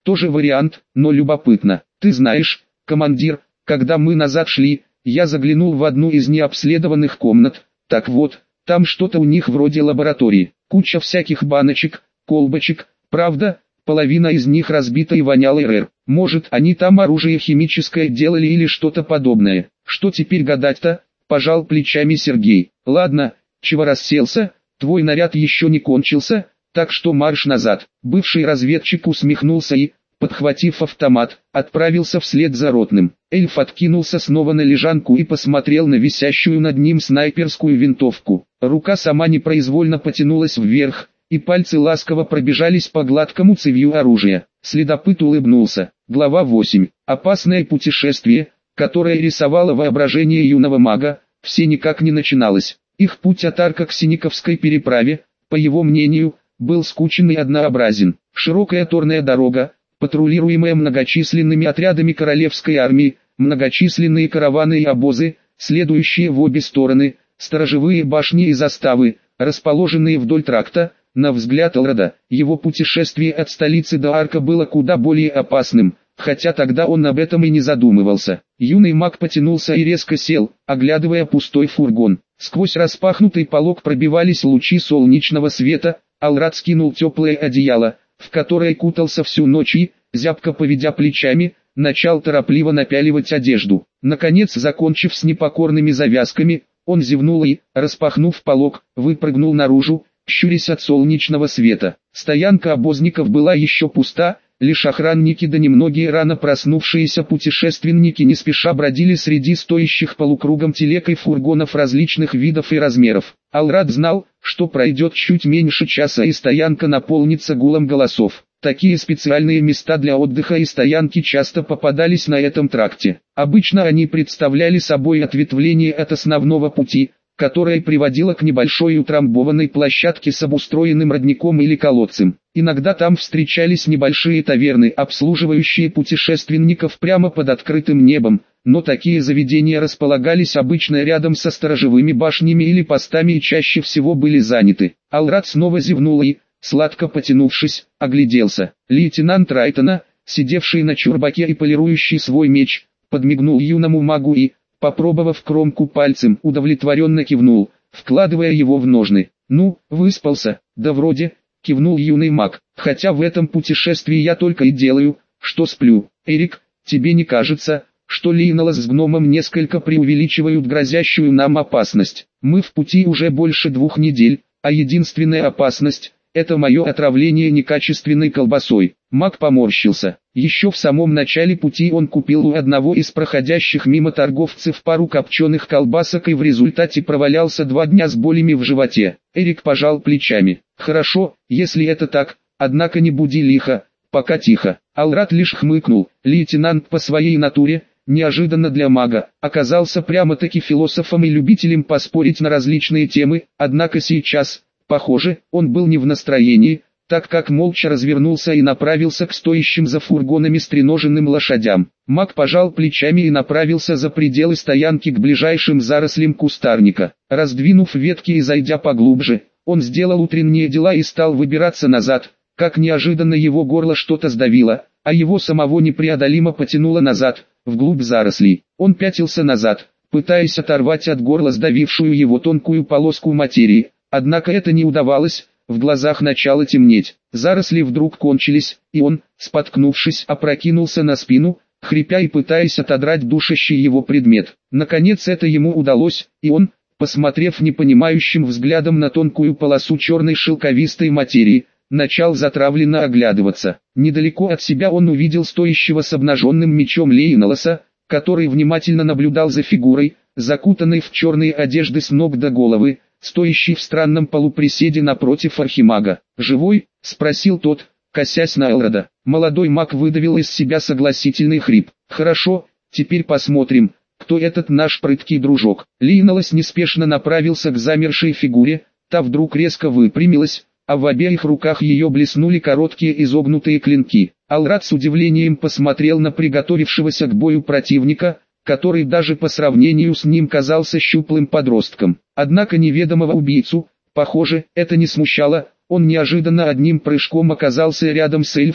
Тоже вариант, но любопытно. Ты знаешь, командир, когда мы назад шли, я заглянул в одну из необследованных комнат. Так вот, там что-то у них вроде лаборатории. Куча всяких баночек, колбочек. Правда, половина из них разбита и воняла РР. Может, они там оружие химическое делали или что-то подобное. Что теперь гадать-то? Пожал плечами Сергей. Ладно, чего расселся? Твой наряд еще не кончился, так что марш назад. Бывший разведчик усмехнулся и, подхватив автомат, отправился вслед за ротным. Эльф откинулся снова на лежанку и посмотрел на висящую над ним снайперскую винтовку. Рука сама непроизвольно потянулась вверх, и пальцы ласково пробежались по гладкому цевью оружия. Следопыт улыбнулся. Глава 8. Опасное путешествие, которое рисовало воображение юного мага, все никак не начиналось. Их путь от Арка к Синиковской переправе, по его мнению, был скучен и однообразен. Широкая торная дорога, патрулируемая многочисленными отрядами королевской армии, многочисленные караваны и обозы, следующие в обе стороны, сторожевые башни и заставы, расположенные вдоль тракта. На взгляд Элрода, его путешествие от столицы до Арка было куда более опасным, хотя тогда он об этом и не задумывался. Юный маг потянулся и резко сел, оглядывая пустой фургон. Сквозь распахнутый полог пробивались лучи солнечного света. Алрад скинул теплое одеяло, в которое кутался всю ночь и, зябко поведя плечами, начал торопливо напяливать одежду. Наконец, закончив с непокорными завязками, он зевнул и, распахнув полог, выпрыгнул наружу, щурясь от солнечного света. Стоянка обозников была еще пуста, лишь охранники да немногие рано проснувшиеся путешественники не спеша бродили среди стоящих полукругом телег и фургонов различных видов и размеров. Алрад знал, что пройдет чуть меньше часа и стоянка наполнится гулом голосов. Такие специальные места для отдыха и стоянки часто попадались на этом тракте. Обычно они представляли собой ответвление от основного пути, которая приводила к небольшой утрамбованной площадке с обустроенным родником или колодцем. Иногда там встречались небольшие таверны, обслуживающие путешественников прямо под открытым небом, но такие заведения располагались обычно рядом со сторожевыми башнями или постами и чаще всего были заняты. Алрад снова зевнул и, сладко потянувшись, огляделся. Лейтенант Райтона, сидевший на чурбаке и полирующий свой меч, подмигнул юному магу и, попробовав кромку пальцем, удовлетворенно кивнул, вкладывая его в ножны. «Ну, выспался?» «Да вроде», — кивнул юный маг, «хотя в этом путешествии я только и делаю, что сплю». «Эрик, тебе не кажется, что Лейнолас с гномом несколько преувеличивают грозящую нам опасность? Мы в пути уже больше 2 недель, а единственная опасность — это мое отравление некачественной колбасой». Маг поморщился. Еще в самом начале пути он купил у одного из проходящих мимо торговцев пару копченых колбасок и в результате провалялся 2 дня с болями в животе. Эрик пожал плечами. «Хорошо, если это так, однако не буди лихо, пока тихо». Алрад лишь хмыкнул. Лейтенант по своей натуре, неожиданно для мага, оказался прямо-таки философом и любителем поспорить на различные темы, однако сейчас, похоже, он был не в настроении, так как молча развернулся и направился к стоящим за фургонами стреноженным лошадям. Маг пожал плечами и направился за пределы стоянки к ближайшим зарослям кустарника. Раздвинув ветки и зайдя поглубже, он сделал утренние дела и стал выбираться назад, как неожиданно его горло что-то сдавило, а его самого непреодолимо потянуло назад, вглубь зарослей. Он пятился назад, пытаясь оторвать от горла сдавившую его тонкую полоску материи, однако это не удавалось. В глазах начало темнеть, заросли вдруг кончились, и он, споткнувшись, опрокинулся на спину, хрипя и пытаясь отодрать душащий его предмет. Наконец это ему удалось, и он, посмотрев непонимающим взглядом на тонкую полосу черной шелковистой материи, начал затравленно оглядываться. Недалеко от себя он увидел стоящего с обнаженным мечом Лейноласа, который внимательно наблюдал за фигурой, закутанной в черные одежды с ног до головы, стоящий в странном полуприседе напротив архимага. «Живой?» — спросил тот, косясь на Элрода. Молодой маг выдавил из себя согласительный хрип. «Хорошо, теперь посмотрим, кто этот наш прыткий дружок». Лейнолас неспешно направился к замершей фигуре, та вдруг резко выпрямилась, а в обеих руках ее блеснули короткие изогнутые клинки. Алрад с удивлением посмотрел на приготовившегося к бою противника, который даже по сравнению с ним казался щуплым подростком. Однако неведомого убийцу, похоже, это не смущало, он неожиданно одним прыжком оказался рядом с эльфом,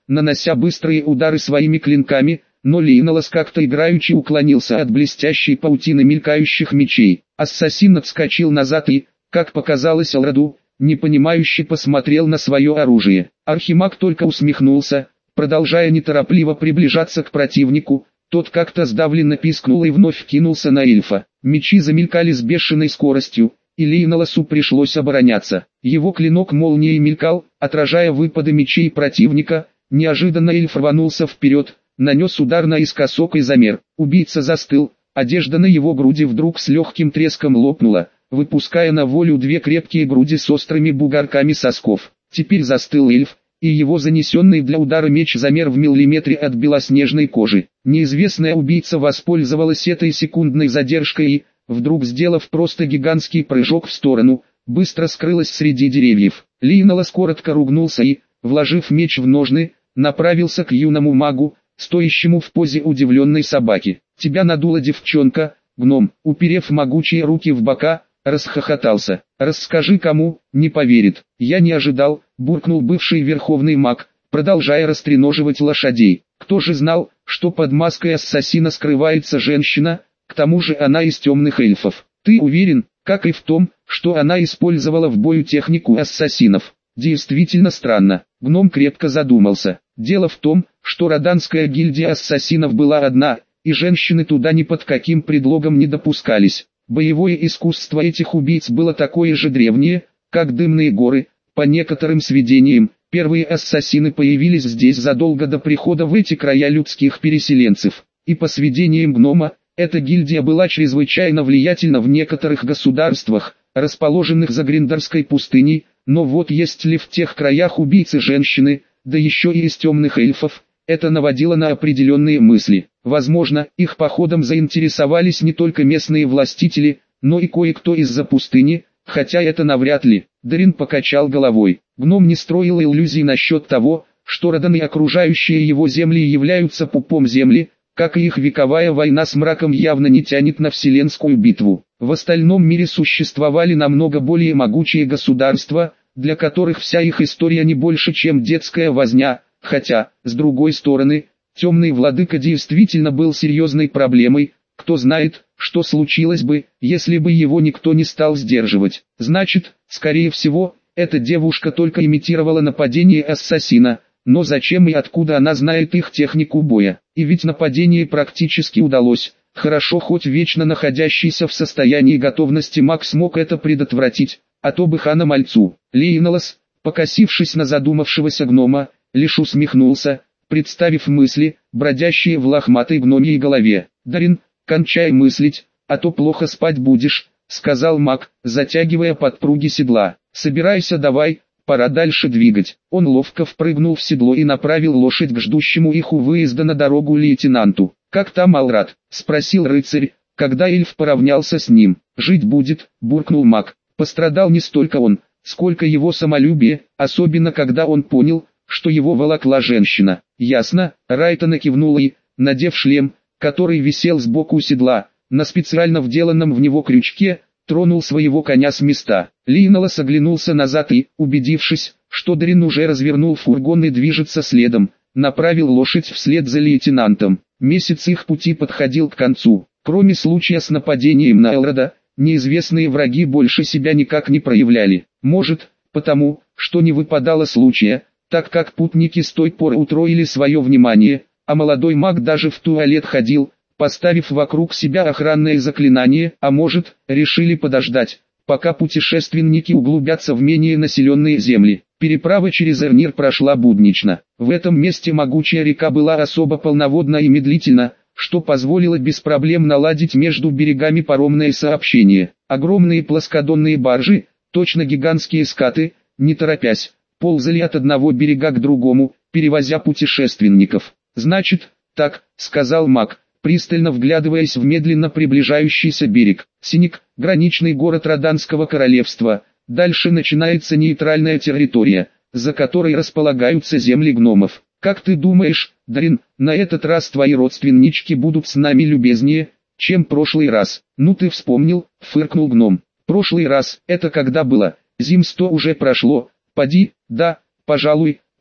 нанося быстрые удары своими клинками, но Лейнолос как-то играючи уклонился от блестящей паутины мелькающих мечей. Ассасин отскочил назад и, как показалось Элроду, непонимающе посмотрел на свое оружие. Архимаг только усмехнулся, продолжая неторопливо приближаться к противнику. Тот как-то сдавленно пискнул и вновь кинулся на эльфа. Мечи замелькали с бешеной скоростью, и Лейнолосу пришлось обороняться. Его клинок молнией мелькал, отражая выпады мечей противника. Неожиданно эльф рванулся вперед, нанес удар наискосок и замер. Убийца застыл, одежда на его груди вдруг с легким треском лопнула, выпуская на волю две крепкие груди с острыми бугорками сосков. Теперь застыл эльф, и его занесенный для удара меч замер в миллиметре от белоснежной кожи. Неизвестная убийца воспользовалась этой секундной задержкой и, вдруг сделав просто гигантский прыжок в сторону, быстро скрылась среди деревьев. Лейнолос коротко ругнулся и, вложив меч в ножны, направился к юному магу, стоящему в позе удивленной собаки. «Тебя надула девчонка, гном», уперев могучие руки в бока, расхохотался. «Расскажи кому, не поверит». «Я не ожидал», буркнул бывший верховный маг, продолжая растреноживать лошадей. «Кто же знал, что под маской ассасина скрывается женщина, к тому же она из темных эльфов? Ты уверен, как и в том, что она использовала в бою технику ассасинов?» Действительно странно. Гном крепко задумался. Дело в том, что Роданская гильдия ассасинов была одна, и женщины туда ни под каким предлогом не допускались. Боевое искусство этих убийц было такое же древнее, как дымные горы. По некоторым сведениям, первые ассасины появились здесь задолго до прихода в эти края людских переселенцев. И по сведениям гнома, эта гильдия была чрезвычайно влиятельна в некоторых государствах, расположенных за Гриндорской пустыней. Но вот есть ли в тех краях убийцы женщины, да еще и из темных эльфов, это наводило на определенные мысли. Возможно, их походом заинтересовались не только местные властители, но и кое-кто из-за пустыни, хотя это навряд ли. Дарин покачал головой. Гном не строил иллюзий насчет того, что Родан и окружающие его земли являются пупом земли, как и их вековая война с мраком явно не тянет на вселенскую битву. В остальном мире существовали намного более могучие государства, для которых вся их история не больше, чем детская возня, хотя, с другой стороны, темный владыка действительно был серьезной проблемой. Кто знает, что случилось бы, если бы его никто не стал сдерживать. Значит, скорее всего, эта девушка только имитировала нападение ассасина. Но зачем и откуда она знает их технику боя? И ведь нападение практически удалось. Хорошо, хоть вечно находящийся в состоянии готовности маг смог это предотвратить, а то бы хана мальцу. Лейнолос, покосившись на задумавшегося гнома, лишь усмехнулся, представив мысли, бродящие в лохматой гномьей голове. «Дарин, кончай мыслить, а то плохо спать будешь», — сказал маг, затягивая подпруги седла. «Собирайся давай, пора дальше двигать». Он ловко впрыгнул в седло и направил лошадь к ждущему их у выезда на дорогу лейтенанту. «Как там Алрат?» — спросил рыцарь, когда эльф поравнялся с ним. «Жить будет», — буркнул маг. Пострадал не столько он, сколько его самолюбие, особенно когда он понял, что его волокла женщина. «Ясно», — Райтона кивнула и, надев шлем, который висел сбоку седла, на специально вделанном в него крючке, тронул своего коня с места. Лейнолос оглянулся назад и, убедившись, что Дарин уже развернул фургон и движется следом, направил лошадь вслед за лейтенантом. Месяц их пути подходил к концу. Кроме случая с нападением на Элрода, неизвестные враги больше себя никак не проявляли. Может, потому, что не выпадало случая, так как путники с той поры утроили свое внимание, а молодой маг даже в туалет ходил, поставив вокруг себя охранное заклинание, а может, решили подождать, пока путешественники углубятся в менее населенные земли. Переправа через Эрнир прошла буднично. В этом месте могучая река была особо полноводна и медлительна, что позволило без проблем наладить между берегами паромное сообщение. Огромные плоскодонные баржи, точно гигантские скаты, не торопясь, ползали от одного берега к другому, перевозя путешественников. «Значит, так», — сказал маг, пристально вглядываясь в медленно приближающийся берег. «Синик, граничный город Роданского королевства. Дальше начинается нейтральная территория, за которой располагаются земли гномов. Как ты думаешь, Дарин, на этот раз твои родственнички будут с нами любезнее, чем прошлый раз?» «Ну ты вспомнил», — фыркнул гном. «Прошлый раз, это когда было? Зим 100 уже прошло». «Поди, да, пожалуй»,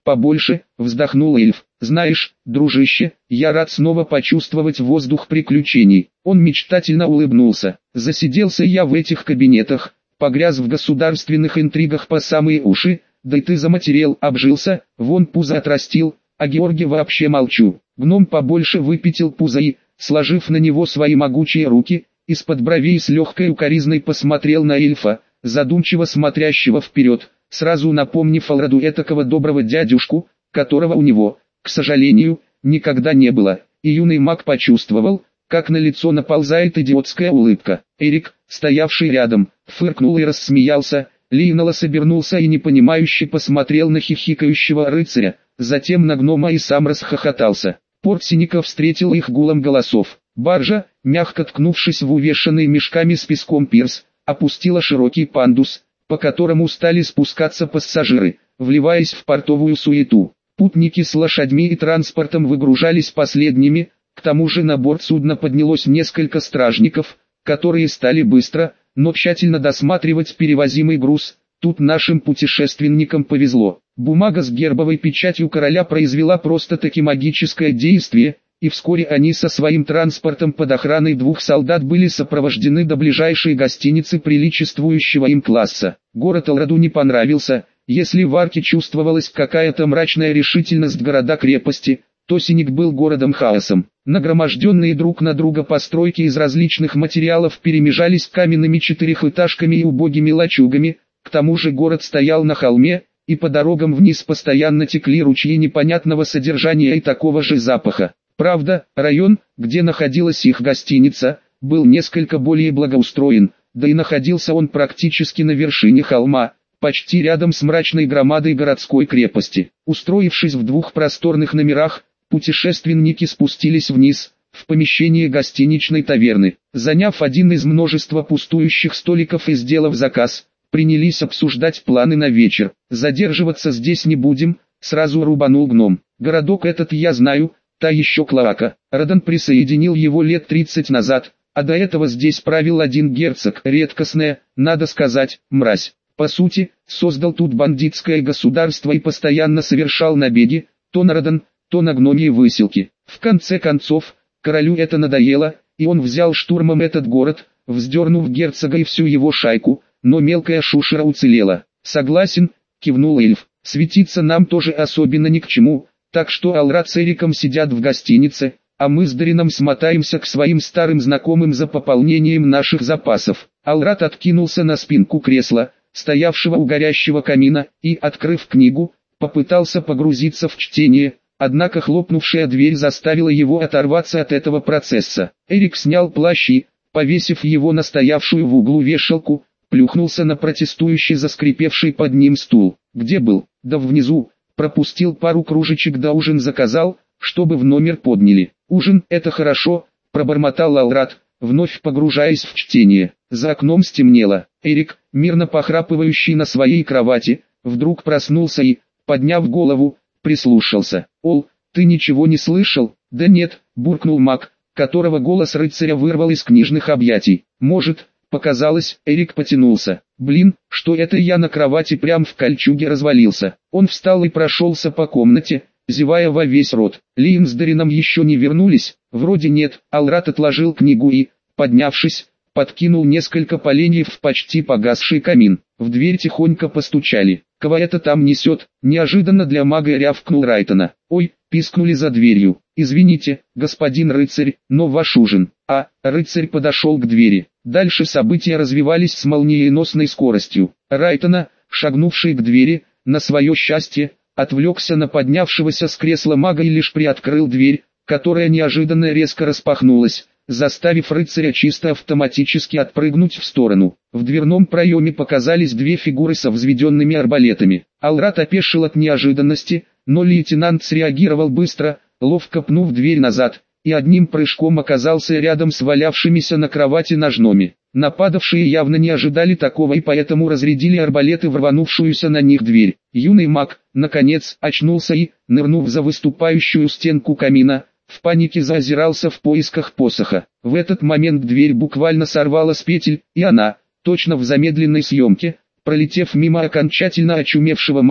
побольше, вздохнул эльф. Знаешь, дружище, я рад снова почувствовать воздух приключений. Он мечтательно улыбнулся. Засиделся я в этих кабинетах, погряз в государственных интригах по самые уши, да и ты заматерел, обжился, вон пузо отрастил, а Георгий вообще молчу. Гном побольше выпятил пузо и, сложив на него свои могучие руки, из-под бровей с легкой укоризной посмотрел на эльфа, задумчиво смотрящего вперед, сразу напомнив Алраду этакого доброго дядюшку, которого у него, к сожалению, никогда не было, и юный маг почувствовал, как на лицо наползает идиотская улыбка. Эрик, стоявший рядом, фыркнул и рассмеялся, Лейнолос обернулся и непонимающе посмотрел на хихикающего рыцаря, затем на гнома и сам расхохотался. Портсиника встретил их гулом голосов. Баржа, мягко ткнувшись в увешанный мешками с песком пирс, опустила широкий пандус, по которому стали спускаться пассажиры, вливаясь в портовую суету. Путники с лошадьми и транспортом выгружались последними, к тому же на борт судна поднялось несколько стражников, которые стали быстро, но тщательно досматривать перевозимый груз. Тут нашим путешественникам повезло. Бумага с гербовой печатью короля произвела просто-таки магическое действие, и вскоре они со своим транспортом под охраной 2 солдат были сопровождены до ближайшей гостиницы приличествующего им класса. Город Алраду не понравился. Если в Арке чувствовалась какая-то мрачная решительность города-крепости, то Синик был городом-хаосом. Нагроможденные друг на друга постройки из различных материалов перемежались каменными четырехэтажками и убогими лачугами, к тому же город стоял на холме, и по дорогам вниз постоянно текли ручьи непонятного содержания и такого же запаха. Правда, район, где находилась их гостиница, был несколько более благоустроен, да и находился он практически на вершине холма, почти рядом с мрачной громадой городской крепости. Устроившись в 2 просторных номерах, путешественники спустились вниз, в помещение гостиничной таверны. Заняв один из множества пустующих столиков и сделав заказ, принялись обсуждать планы на вечер. «Задерживаться здесь не будем», — сразу рубанул гном. «Городок этот я знаю, та еще клоака. Радан присоединил его лет 30 назад, а до этого здесь правил один герцог, редкостная, надо сказать, мразь. По сути, создал тут бандитское государство и постоянно совершал набеги, то на Радан, то на гномьи выселки. В конце концов, королю это надоело, и он взял штурмом этот город, вздернув герцога и всю его шайку, но мелкая шушера уцелела». «Согласен», — кивнул эльф, — «светиться нам тоже особенно ни к чему, так что Алрад с Эриком сидят в гостинице, а мы с Дарином смотаемся к своим старым знакомым за пополнением наших запасов». Алрад откинулся на спинку кресла, стоявшего у горящего камина, и, открыв книгу, попытался погрузиться в чтение, однако хлопнувшая дверь заставила его оторваться от этого процесса. Эрик снял плащ и, повесив его на стоявшую в углу вешалку, плюхнулся на протестующий заскрипевший под ним стул. «Где был?» «Да внизу, пропустил пару кружечек да ужин заказал, чтобы в номер подняли». «Ужин — это хорошо», — пробормотал Алрад, вновь погружаясь в чтение. За окном стемнело. Эрик, мирно похрапывающий на своей кровати, вдруг проснулся и, подняв голову, прислушался. «Ол, ты ничего не слышал?» «Да нет», — буркнул маг, которого голос рыцаря вырвал из книжных объятий. «Может, показалось», — Эрик потянулся. «Блин, что это я на кровати прям в кольчуге развалился?» Он встал и прошелся по комнате, зевая во весь рот. Лиин с Дарином еще не вернулись? Вроде нет. Алрад отложил книгу и, поднявшись, подкинул несколько поленьев в почти погасший камин. В дверь тихонько постучали. «Кого это там несет?» Неожиданно для мага рявкнул Райтона. «Ой!» — пискнули за дверью. «Извините, господин рыцарь, но ваш ужин». Рыцарь подошел к двери. Дальше события развивались с молниеносной скоростью. Райтона, шагнувший к двери, на свое счастье, отвлекся на поднявшегося с кресла мага и лишь приоткрыл дверь, которая неожиданно резко распахнулась, заставив рыцаря чисто автоматически отпрыгнуть в сторону. В дверном проеме показались 2 фигуры со взведенными арбалетами. Алрад опешил от неожиданности, но лейтенант среагировал быстро, ловко пнув дверь назад, и одним прыжком оказался рядом с валявшимися на кровати ножными. Нападавшие явно не ожидали такого и поэтому разрядили арбалеты в рванувшуюся на них дверь. Юный маг, наконец, очнулся и, нырнув за выступающую стенку камина, в панике заозирался в поисках посоха. В этот момент дверь буквально сорвала с петель, и она, точно в замедленной съемке, пролетев мимо окончательно очумевшего мага,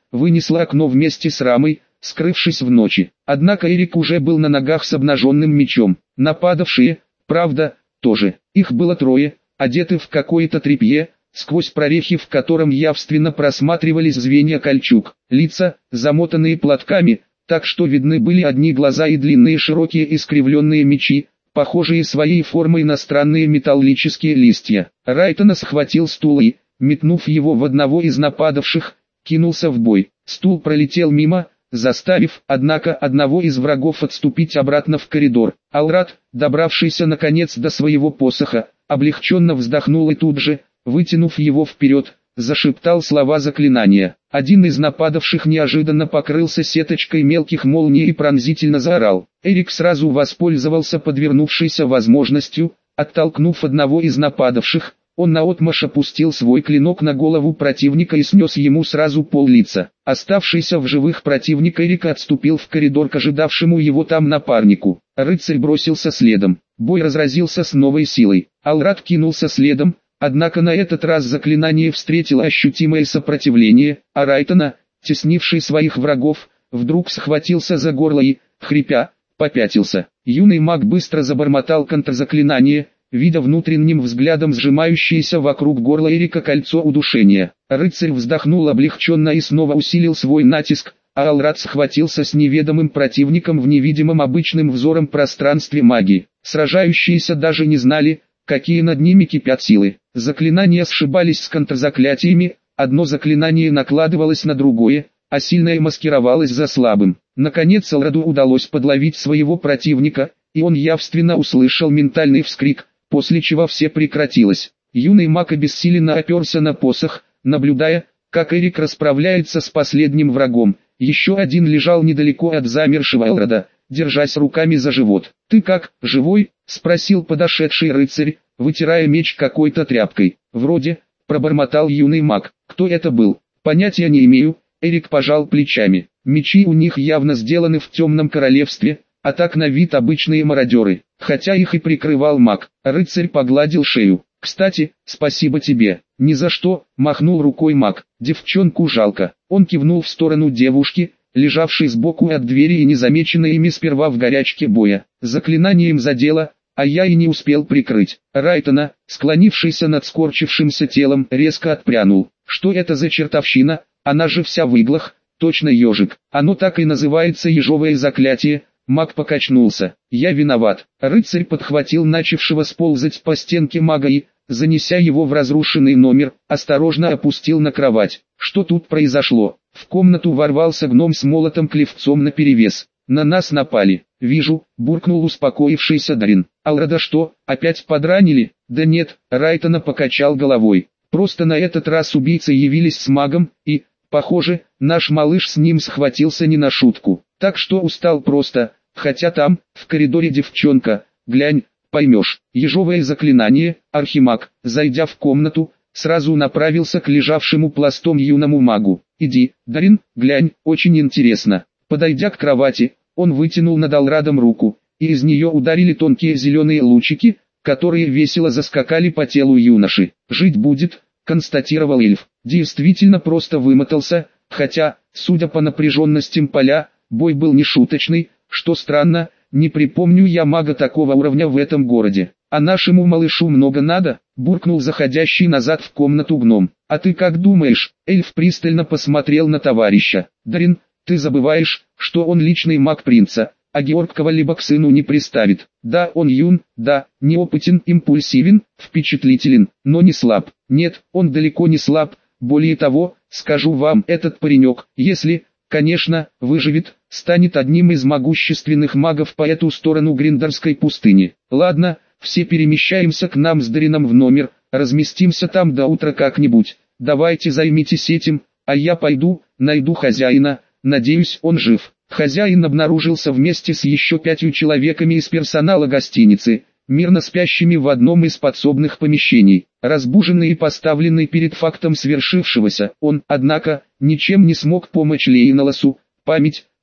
вынесла окно вместе с рамой, скрывшись в ночи. Однако Эрик уже был на ногах с обнаженным мечом. Нападавшие, правда, тоже. Их было трое, одеты в какое-то тряпье, сквозь прорехи в котором явственно просматривались звенья кольчуг. Лица, замотанные платками, так что видны были одни глаза и длинные широкие искривленные мечи, похожие своей формой на странные металлические листья. Райтона схватил стул и, метнув его в одного из нападавших, кинулся в бой. Стул пролетел мимо, заставив, однако, одного из врагов отступить обратно в коридор. Алрат, добравшийся наконец до своего посоха, облегченно вздохнул и тут же, вытянув его вперед, зашептал слова заклинания. Один из нападавших неожиданно покрылся сеточкой мелких молний и пронзительно заорал. Эрик сразу воспользовался подвернувшейся возможностью, оттолкнув одного из нападавших, он наотмашь опустил свой клинок на голову противника и снес ему сразу пол-лица. Оставшийся в живых противник Эрика отступил в коридор к ожидавшему его там напарнику. Рыцарь бросился следом. Бой разразился с новой силой. Алрат кинулся следом, однако на этот раз заклинание встретило ощутимое сопротивление, а Райтона, теснивший своих врагов, вдруг схватился за горло и, хрипя, попятился. Юный маг быстро забормотал контрзаклинание, видя внутренним взглядом сжимающееся вокруг горла Эрика кольцо удушения. Рыцарь вздохнул облегченно и снова усилил свой натиск, а Алрат схватился с неведомым противником в невидимом обычным взором пространстве магии. Сражающиеся даже не знали, какие над ними кипят силы. Заклинания сшибались с контрзаклятиями, одно заклинание накладывалось на другое, а сильное маскировалось за слабым. Наконец Алраду удалось подловить своего противника, и он явственно услышал ментальный вскрик, после чего все прекратилось. Юный маг обессиленно оперся на посох, наблюдая, как Эрик расправляется с последним врагом. Еще один лежал недалеко от замершего Алрада, держась руками за живот. «Ты как, живой?» — спросил подошедший рыцарь, вытирая меч какой-то тряпкой. «Вроде», — пробормотал юный маг. «Кто это был?» «Понятия не имею», — Эрик пожал плечами. «Мечи у них явно сделаны в темном королевстве, а так на вид обычные мародеры, хотя их и прикрывал маг». Рыцарь погладил шею. «Кстати, спасибо тебе». «Ни за что», — махнул рукой маг. «Девчонку жалко». Он кивнул в сторону девушки, лежавшей сбоку от двери и незамеченной ими сперва в горячке боя. Заклинанием задело, а я и не успел прикрыть. Райтона, склонившийся над скорчившимся телом, резко отпрянул. «Что это за чертовщина? Она же вся в иглах, точно ежик». «Оно так и называется, ежовое заклятие». Маг покачнулся. «Я виноват». Рыцарь подхватил начавшего сползать по стенке мага и, занеся его в разрушенный номер, осторожно опустил на кровать. Что тут произошло? В комнату ворвался гном с молотом-клевцом наперевес. «На нас напали». «Вижу», — буркнул успокоившийся Дарин. «Алрада что, опять подранили?» «Да нет», — Райтона покачал головой. «Просто на этот раз убийцы явились с магом, и, похоже, наш малыш с ним схватился не на шутку. Так что устал просто, хотя там, в коридоре девчонка, глянь, поймешь». Ежовое заклинание, архимаг, зайдя в комнату, сразу направился к лежавшему пластом юному магу. «Иди, Дарин, глянь, очень интересно». Подойдя к кровати, он вытянул над Алрадом руку, и из нее ударили тонкие зеленые лучики, которые весело заскакали по телу юноши. «Жить будет», — констатировал эльф. Действительно просто вымотался, хотя, судя по напряженностям поля, бой был не шуточный, что странно, не припомню я мага такого уровня в этом городе. «А нашему малышу много надо?» — буркнул заходящий назад в комнату гном. «А ты как думаешь?» — эльф пристально посмотрел на товарища. «Дарин, ты забываешь, что он личный маг принца, а Георг кого-либо к сыну не приставит. Да, он юн, да, неопытен, импульсивен, впечатлителен, но не слаб. Нет, он далеко не слаб, более того, скажу вам, этот паренек, если, конечно, выживет, станет одним из могущественных магов по эту сторону Гриндарской пустыни. Ладно, все перемещаемся к нам с Дарином в номер, разместимся там до утра как-нибудь. Давайте займитесь этим, а я пойду, найду хозяина, надеюсь, он жив». Хозяин обнаружился вместе с еще 5 человеками из персонала гостиницы, мирно спящими в одном из подсобных помещений. Разбуженный и поставленный перед фактом свершившегося, он, однако, ничем не смог помочь Лейналосу. Память,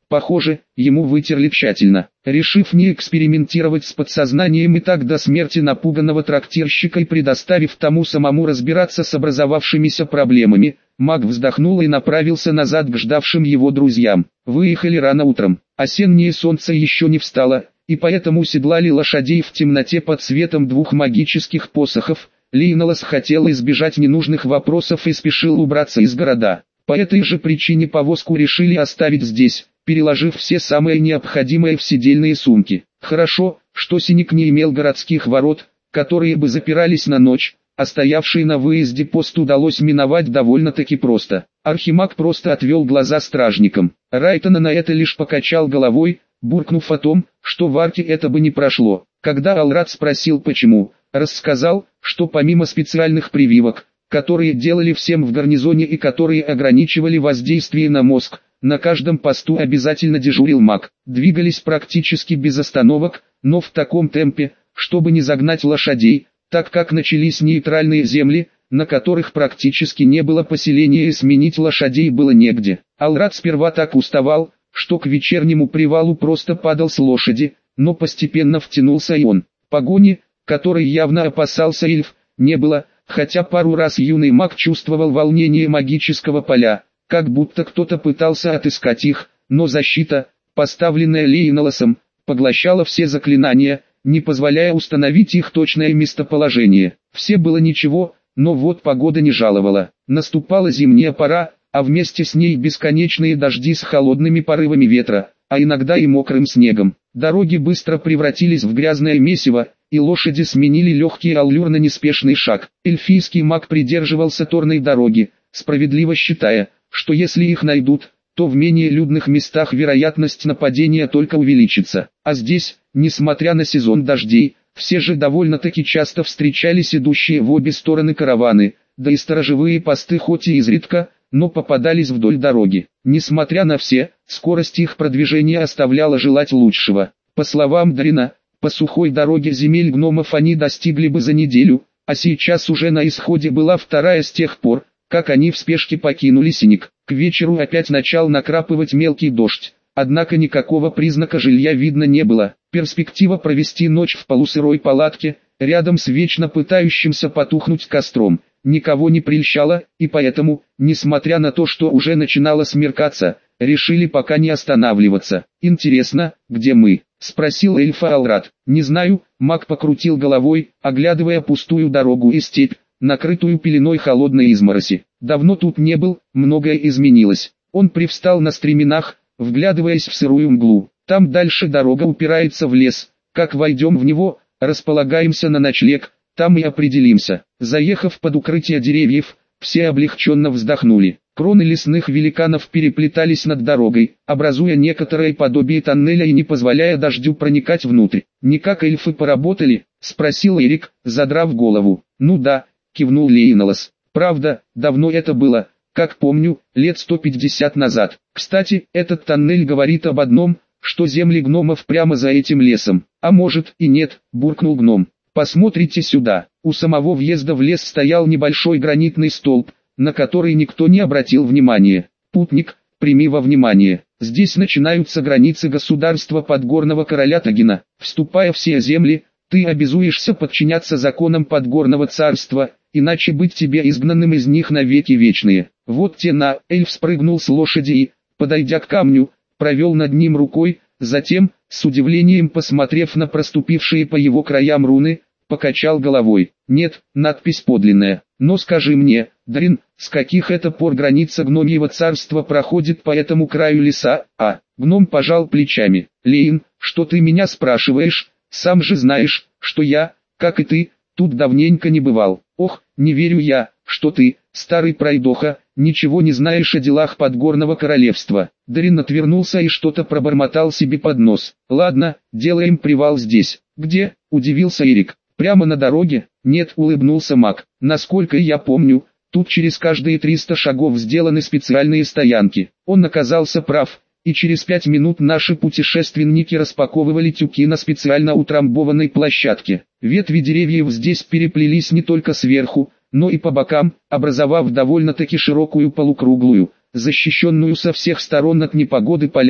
Похоже, ему вытерли тщательно. Решив не экспериментировать с подсознанием и так до смерти напуганного трактирщика и предоставив тому самому разбираться с образовавшимися проблемами, маг вздохнул и направился назад к ждавшим его друзьям. Выехали рано утром. Осеннее солнце еще не встало, и поэтому седлали лошадей в темноте под светом двух магических посохов. Лейнолос хотел избежать ненужных вопросов и спешил убраться из города. По этой же причине повозку решили оставить здесь, переложив все самое необходимое в седельные сумки. Хорошо, что Синик не имел городских ворот, которые бы запирались на ночь, а стоявший на выезде пост удалось миновать довольно-таки просто. Архимаг просто отвел глаза стражникам. Райтона на это лишь покачал головой, буркнув о том, что в арке это бы не прошло. Когда Алрат спросил почему, рассказал, что помимо специальных прививок, которые делали всем в гарнизоне и которые ограничивали воздействие на мозг, на каждом посту обязательно дежурил маг. Двигались практически без остановок, но в таком темпе, чтобы не загнать лошадей, так как начались нейтральные земли, на которых практически не было поселения и сменить лошадей было негде. Алрат сперва так уставал, что к вечернему привалу просто падал с лошади, но постепенно втянулся и он. Погони, которой явно опасался эльф, не было, хотя пару раз юный маг чувствовал волнение магического поля, как будто кто-то пытался отыскать их, но защита, поставленная Лейнолосом, поглощала все заклинания, не позволяя установить их точное местоположение. Все было ничего, но вот погода не жаловала. Наступала зимняя пора, а вместе с ней бесконечные дожди с холодными порывами ветра, а иногда и мокрым снегом. Дороги быстро превратились в грязное месиво, и лошади сменили легкий аллюр на неспешный шаг. Эльфийский маг придерживался торной дороги, справедливо считая, что если их найдут, то в менее людных местах вероятность нападения только увеличится. А здесь, несмотря на сезон дождей, все же довольно-таки часто встречались идущие в обе стороны караваны, да и сторожевые посты хоть и изредка, но попадались вдоль дороги. Несмотря на все, скорость их продвижения оставляла желать лучшего. По словам Дарина, по сухой дороге земель гномов они достигли бы за неделю, а сейчас уже на исходе была вторая с тех пор, как они в спешке покинули Синик. К вечеру опять начал накрапывать мелкий дождь, однако никакого признака жилья видно не было. Перспектива провести ночь в полусырой палатке, рядом с вечно пытающимся потухнуть костром, никого не прельщала, и поэтому, несмотря на то, что уже начинало смеркаться, решили пока не останавливаться. «Интересно, где мы?» — спросил эльфа Алрат. «Не знаю», — маг покрутил головой, оглядывая пустую дорогу и степь, накрытую пеленой холодной измороси. «Давно тут не был, многое изменилось». Он привстал на стременах, вглядываясь в сырую мглу. «Там дальше дорога упирается в лес, как войдем в него, располагаемся на ночлег, там и определимся». Заехав под укрытие деревьев, все облегченно вздохнули. Кроны лесных великанов переплетались над дорогой, образуя некоторое подобие тоннеля и не позволяя дождю проникать внутрь. «Никак эльфы поработали?» — спросил Эрик, задрав голову. «Ну да», — кивнул Лейнолос. «Правда, давно это было, как помню, лет 150 назад. Кстати, этот тоннель говорит об одном, что земли гномов прямо за этим лесом. А может и нет», — буркнул гном. «Посмотрите сюда». У самого въезда в лес стоял небольшой гранитный столб, на который никто не обратил внимания. «Путник, прими во внимание, здесь начинаются границы государства подгорного короля Тагина. Вступая в все земли, ты обязуешься подчиняться законам подгорного царства, иначе быть тебе изгнанным из них навеки вечные». «Вот те на!» Эльф спрыгнул с лошади и, подойдя к камню, провел над ним рукой, затем, с удивлением посмотрев на проступившие по его краям руны, покачал головой. «Нет, надпись подлинная. Но скажи мне, Дарин, с каких это пор граница гномьего царства проходит по этому краю леса?» Гном пожал плечами. «Лейн, что ты меня спрашиваешь? Сам же знаешь, что я, как и ты, тут давненько не бывал». «Ох, не верю я, что ты, старый пройдоха, ничего не знаешь о делах подгорного королевства». Дарин отвернулся и что-то пробормотал себе под нос. «Ладно, делаем привал здесь». «Где?» – удивился Эрик. «Прямо на дороге?» «Нет», – улыбнулся маг. «Насколько я помню, тут через каждые 300 шагов сделаны специальные стоянки». Он оказался прав, и через 5 минут наши путешественники распаковывали тюки на специально утрамбованной площадке. Ветви деревьев здесь переплелись не только сверху, но и по бокам, образовав довольно-таки широкую полукруглую, защищенную со всех сторон от непогоды поляну,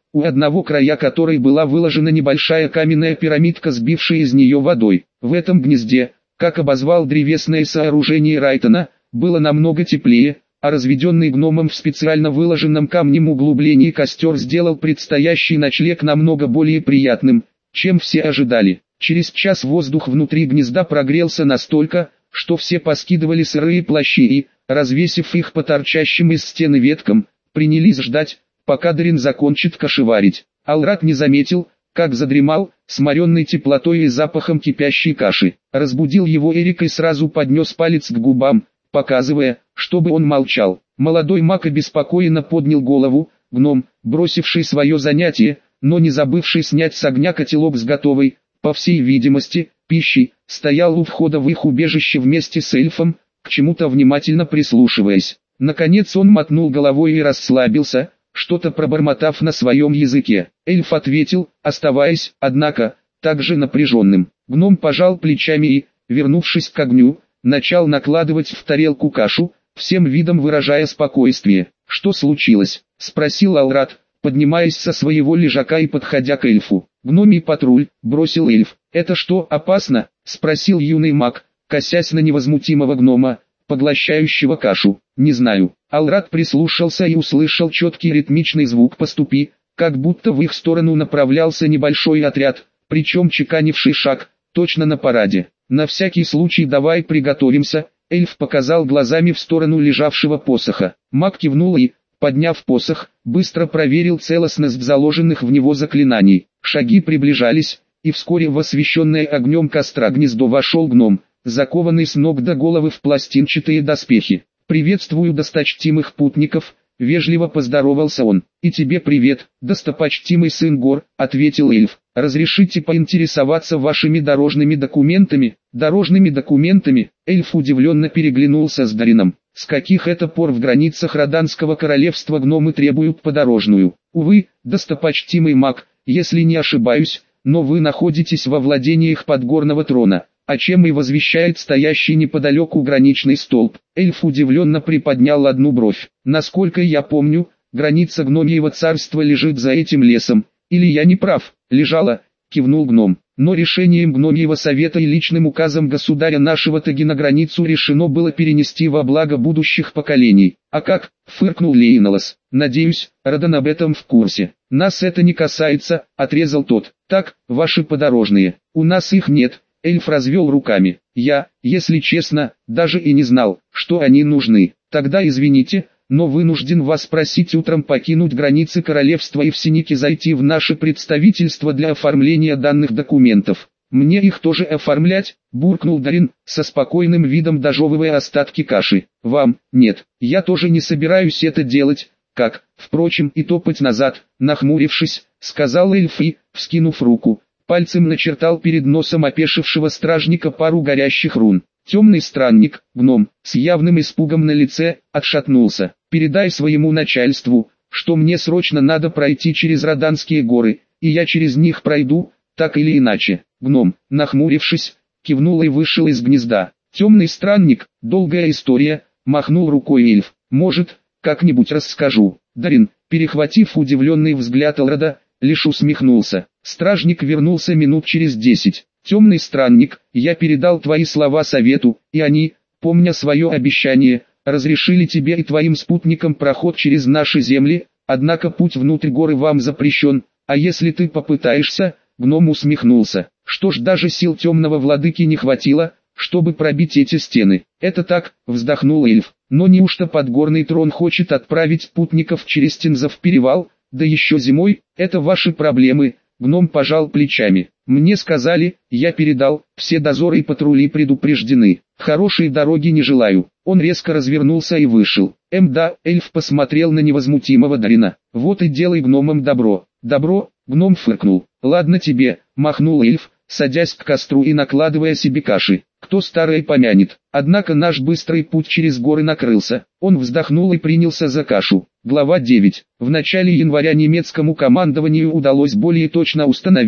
у одного края которой была выложена небольшая каменная пирамидка, сбившая из нее водой. В этом гнезде, как обозвал древесное сооружение Райтона, было намного теплее, а разведенный гномом в специально выложенном камнем углублении костер сделал предстоящий ночлег намного более приятным, чем все ожидали. Через час воздух внутри гнезда прогрелся настолько, что все поскидывали сырые плащи и, развесив их по торчащим из стены веткам, принялись ждать, пока Дарин закончит кашеварить. Алрат не заметил, как задремал, сморенный теплотой и запахом кипящей каши. Разбудил его Эрик и сразу поднес палец к губам, показывая, чтобы он молчал. Молодой маг обеспокоенно поднял голову. Гном, бросивший свое занятие, но не забывший снять с огня котелок с готовой, по всей видимости, пищей, стоял у входа в их убежище вместе с эльфом, к чему-то внимательно прислушиваясь. Наконец он мотнул головой и расслабился, что-то пробормотав на своем языке. Эльф ответил, оставаясь, однако, также напряженным. Гном пожал плечами и, вернувшись к огню, начал накладывать в тарелку кашу, всем видом выражая спокойствие. «Что случилось?» — спросил Алрат, поднимаясь со своего лежака и подходя к эльфу. «Гномий патруль», — бросил эльф. «Это что, опасно?» — спросил юный маг, косясь на невозмутимого гнома, поглощающего кашу. «Не знаю». Алрат прислушался и услышал четкий ритмичный звук по ступи, как будто в их сторону направлялся небольшой отряд, причем чеканивший шаг, точно на параде. «На всякий случай давай приготовимся», — эльф показал глазами в сторону лежавшего посоха. Маг кивнул и, подняв посох, быстро проверил целостность заложенных в него заклинаний. Шаги приближались, и вскоре в освещенное огнем костра гнездо вошел гном, закованный с ног до головы в пластинчатые доспехи. «Приветствую досточтимых путников», — вежливо поздоровался он. «И тебе привет, достопочтимый сын гор», — ответил эльф. «Разрешите поинтересоваться вашими дорожными документами?» «Дорожными документами?» Эльф удивленно переглянулся с Дарином. «С каких это пор в границах Роданского королевства гномы требуют подорожную?» «Увы, достопочтимый маг, если не ошибаюсь, но вы находитесь во владениях подгорного трона, о чем и возвещает стоящий неподалеку граничный столб». Эльф удивленно приподнял одну бровь. «Насколько я помню, граница гномьего царства лежит за этим лесом. Или я не прав?» «Лежала», — кивнул гном. «Но решением гномьего совета и личным указом государя нашего Тагина границу решено было перенести во благо будущих поколений». «А как?» — фыркнул Лейнолос. «Надеюсь, Родан об этом в курсе». «Нас это не касается», — отрезал тот. «Так, ваши подорожные. У нас их нет». Эльф развел руками. «Я, если честно, даже и не знал, что они нужны. Тогда извините, но вынужден вас просить утром покинуть границы королевства и в Синике зайти в наше представительство для оформления данных документов». «Мне их тоже оформлять?» — буркнул Дарин, со спокойным видом дожевывая остатки каши. «Вам, нет, я тоже не собираюсь это делать, как, впрочем, и топать назад», — нахмурившись, сказал эльф и, вскинув руку, пальцем начертал перед носом опешившего стражника пару горящих рун. Темный странник, гном, с явным испугом на лице, отшатнулся. «Передай своему начальству, что мне срочно надо пройти через Роданские горы, и я через них пройду, так или иначе». Гном, нахмурившись, кивнул и вышел из гнезда. «Темный странник, долгая история», — махнул рукой эльф. «Может, как-нибудь расскажу». Дарин, перехватив удивленный взгляд Алрада, лишь усмехнулся. Стражник вернулся минут через 10. «Темный странник, я передал твои слова совету, и они, помня свое обещание, разрешили тебе и твоим спутникам проход через наши земли, однако путь внутрь горы вам запрещен, а если ты попытаешься...» Гном усмехнулся. «Что ж, даже сил темного владыки не хватило, чтобы пробить эти стены». «Это так», — вздохнул эльф. «Но неужто подгорный трон хочет отправить путников через Тинзов перевал, да еще зимой? Это ваши проблемы». Гном пожал плечами. «Мне сказали, я передал, все дозоры и патрули предупреждены. Хорошей дороги не желаю». Он резко развернулся и вышел. Да, эльф посмотрел на невозмутимого Дарина. «Вот и делай гномам добро». «Добро?» — гном фыркнул. «Ладно тебе», — махнул эльф, садясь к костру и накладывая себе каши. «Кто старое помянет». Однако наш быстрый путь через горы накрылся. Он вздохнул и принялся за кашу. Глава 9. В начале января немецкому командованию удалось более точно установить,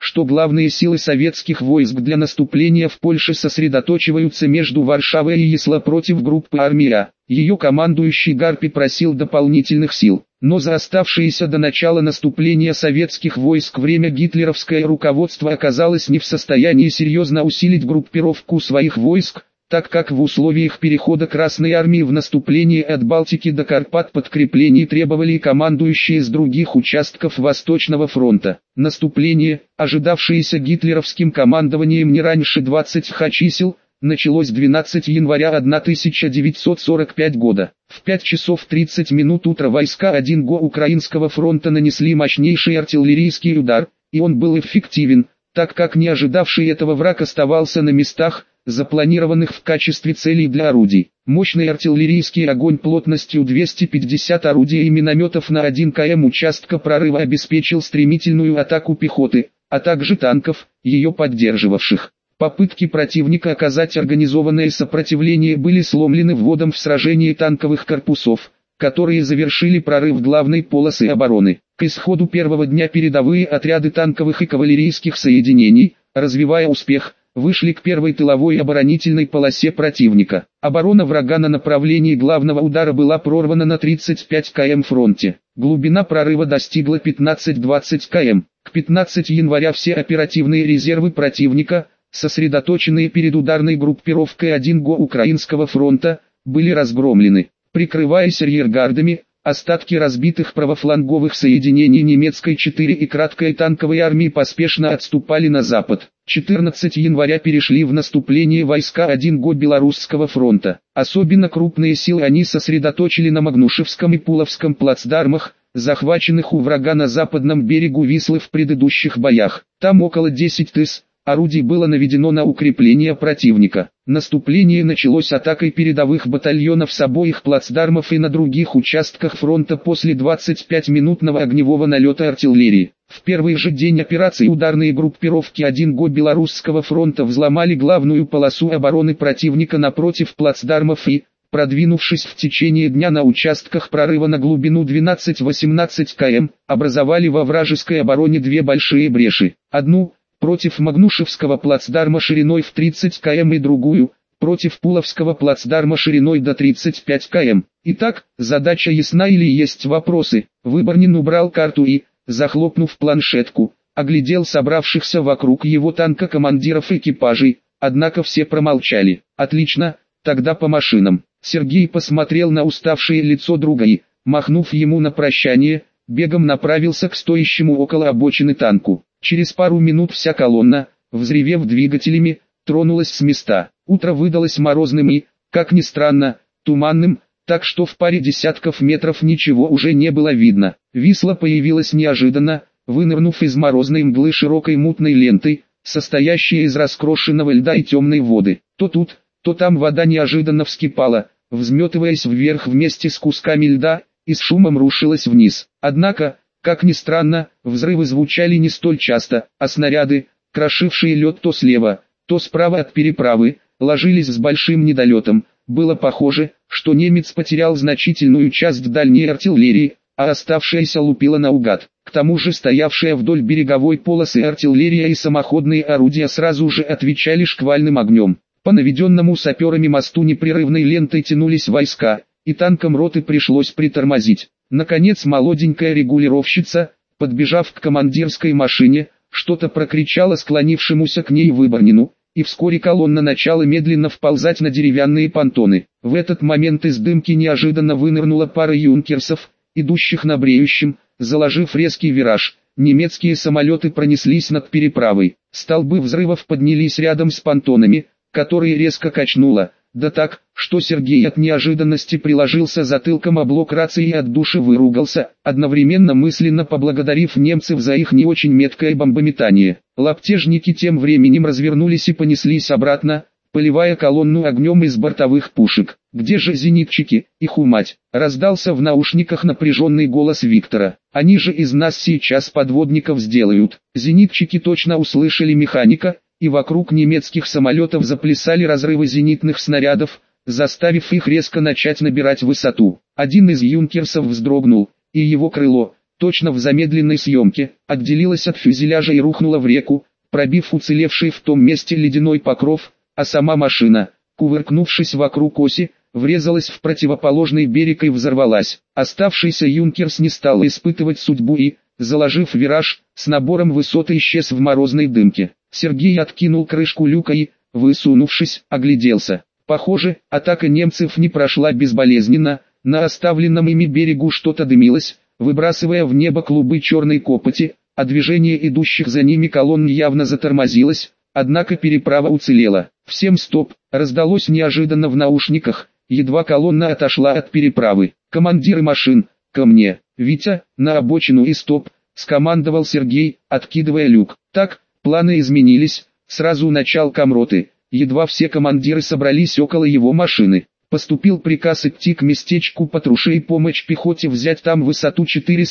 что главные силы советских войск для наступления в Польше сосредоточиваются между Варшавой и Ясло против группы армии А. Ее командующий Гарпи просил дополнительных сил, но за оставшееся до начала наступления советских войск время гитлеровское руководство оказалось не в состоянии серьезно усилить группировку своих войск, так как в условиях перехода Красной армии в наступление от Балтики до Карпат подкреплений требовали командующие с других участков Восточного фронта. Наступление, ожидавшееся гитлеровским командованием не раньше 20 чисел, началось 12 января 1945 года. В 5 часов 30 минут утра войска 1 ГО Украинского фронта нанесли мощнейший артиллерийский удар, и он был эффективен, так как не ожидавший этого враг оставался на местах, запланированных в качестве целей для орудий. Мощный артиллерийский огонь плотностью 250 орудий и минометов на 1 км участка прорыва обеспечил стремительную атаку пехоты, а также танков, ее поддерживавших. Попытки противника оказать организованное сопротивление были сломлены вводом в сражение танковых корпусов, которые завершили прорыв главной полосы обороны. К исходу первого дня передовые отряды танковых и кавалерийских соединений, развивая успех, вышли к первой тыловой оборонительной полосе противника. Оборона врага на направлении главного удара была прорвана на 35 км фронте. Глубина прорыва достигла 15-20 км. К 15 января все оперативные резервы противника, сосредоточенные перед ударной группировкой 1 ГО Украинского фронта, были разгромлены. Прикрываясь арьергардами, остатки разбитых правофланговых соединений немецкой 4 и краткой танковой армии поспешно отступали на запад. 14 января перешли в наступление войска 1 ГО Белорусского фронта. Особенно крупные силы они сосредоточили на Магнушевском и Пуловском плацдармах, захваченных у врага на западном берегу Вислы в предыдущих боях. Там около 10 тысяч орудий было наведено на укрепление противника. Наступление началось атакой передовых батальонов с обоих плацдармов и на других участках фронта после 25-минутного огневого налета артиллерии. В первый же день операции ударные группировки 1 ГО Белорусского фронта взломали главную полосу обороны противника напротив плацдармов и, продвинувшись в течение дня на участках прорыва на глубину 12-18 км, образовали во вражеской обороне две большие бреши. Одну против Магнушевского плацдарма шириной в 30 км и другую, против Пуловского плацдарма шириной до 35 км. Итак, задача ясна или есть вопросы? Выборнин убрал карту и, захлопнув планшетку, оглядел собравшихся вокруг его танка командиров экипажей, однако все промолчали. Отлично, тогда по машинам. Сергей посмотрел на уставшее лицо друга и, махнув ему на прощание, бегом направился к стоящему около обочины танку. Через пару минут вся колонна, взревев двигателями, тронулась с места. Утро выдалось морозным и, как ни странно, туманным, так что в паре десятков метров ничего уже не было видно. Висла появилась неожиданно, вынырнув из морозной мглы широкой мутной лентой, состоящей из раскрошенного льда и темной воды. То тут, то там вода неожиданно вскипала, взметываясь вверх вместе с кусками льда, и с шумом рушилась вниз. Однако, как ни странно, взрывы звучали не столь часто, а снаряды, крошившие лед то слева, то справа от переправы, ложились с большим недолетом. Было похоже, что немец потерял значительную часть дальней артиллерии, а оставшаяся лупила наугад. К тому же стоявшая вдоль береговой полосы артиллерия и самоходные орудия сразу же отвечали шквальным огнем. По наведенному саперами мосту непрерывной лентой тянулись войска, и танкам роты пришлось притормозить. Наконец молоденькая регулировщица, подбежав к командирской машине, что-то прокричала склонившемуся к ней Выборнину, и вскоре колонна начала медленно вползать на деревянные понтоны. В этот момент из дымки неожиданно вынырнула пара юнкерсов, идущих на бреющем, заложив резкий вираж. Немецкие самолеты пронеслись над переправой. Столбы взрывов поднялись рядом с понтонами, которые резко качнуло. Да так, что Сергей от неожиданности приложился затылком об блок рации и от души выругался, одновременно мысленно поблагодарив немцев за их не очень меткое бомбометание. Лаптежники тем временем развернулись и понеслись обратно, поливая колонну огнем из бортовых пушек. «Где же зенитчики, их умать?» — раздался в наушниках напряженный голос Виктора. «Они же из нас сейчас подводников сделают». Зенитчики точно услышали механика, и вокруг немецких самолетов заплясали разрывы зенитных снарядов, заставив их резко начать набирать высоту. Один из юнкерсов вздрогнул, и его крыло, точно в замедленной съемке, отделилась от фюзеляжа и рухнула в реку, пробив уцелевший в том месте ледяной покров, а сама машина, кувыркнувшись вокруг оси, врезалась в противоположный берег и взорвалась. Оставшийся Юнкерс не стал испытывать судьбу и, заложив вираж, с набором высоты исчез в морозной дымке. Сергей откинул крышку люка и, высунувшись, огляделся. Похоже, атака немцев не прошла безболезненно, на оставленном ими берегу что-то дымилось, выбрасывая в небо клубы черной копоти, а движение идущих за ними колонн явно затормозилось, однако переправа уцелела. «Всем стоп!» раздалось неожиданно в наушниках, едва колонна отошла от переправы. «Командиры машин, ко мне! Витя, на обочину и стоп!» скомандовал Сергей, откидывая люк. Так, планы изменились, сразу начал комроты, едва все командиры собрались около его машины. Поступил приказ идти к местечку Патруши и помочь пехоте взять там высоту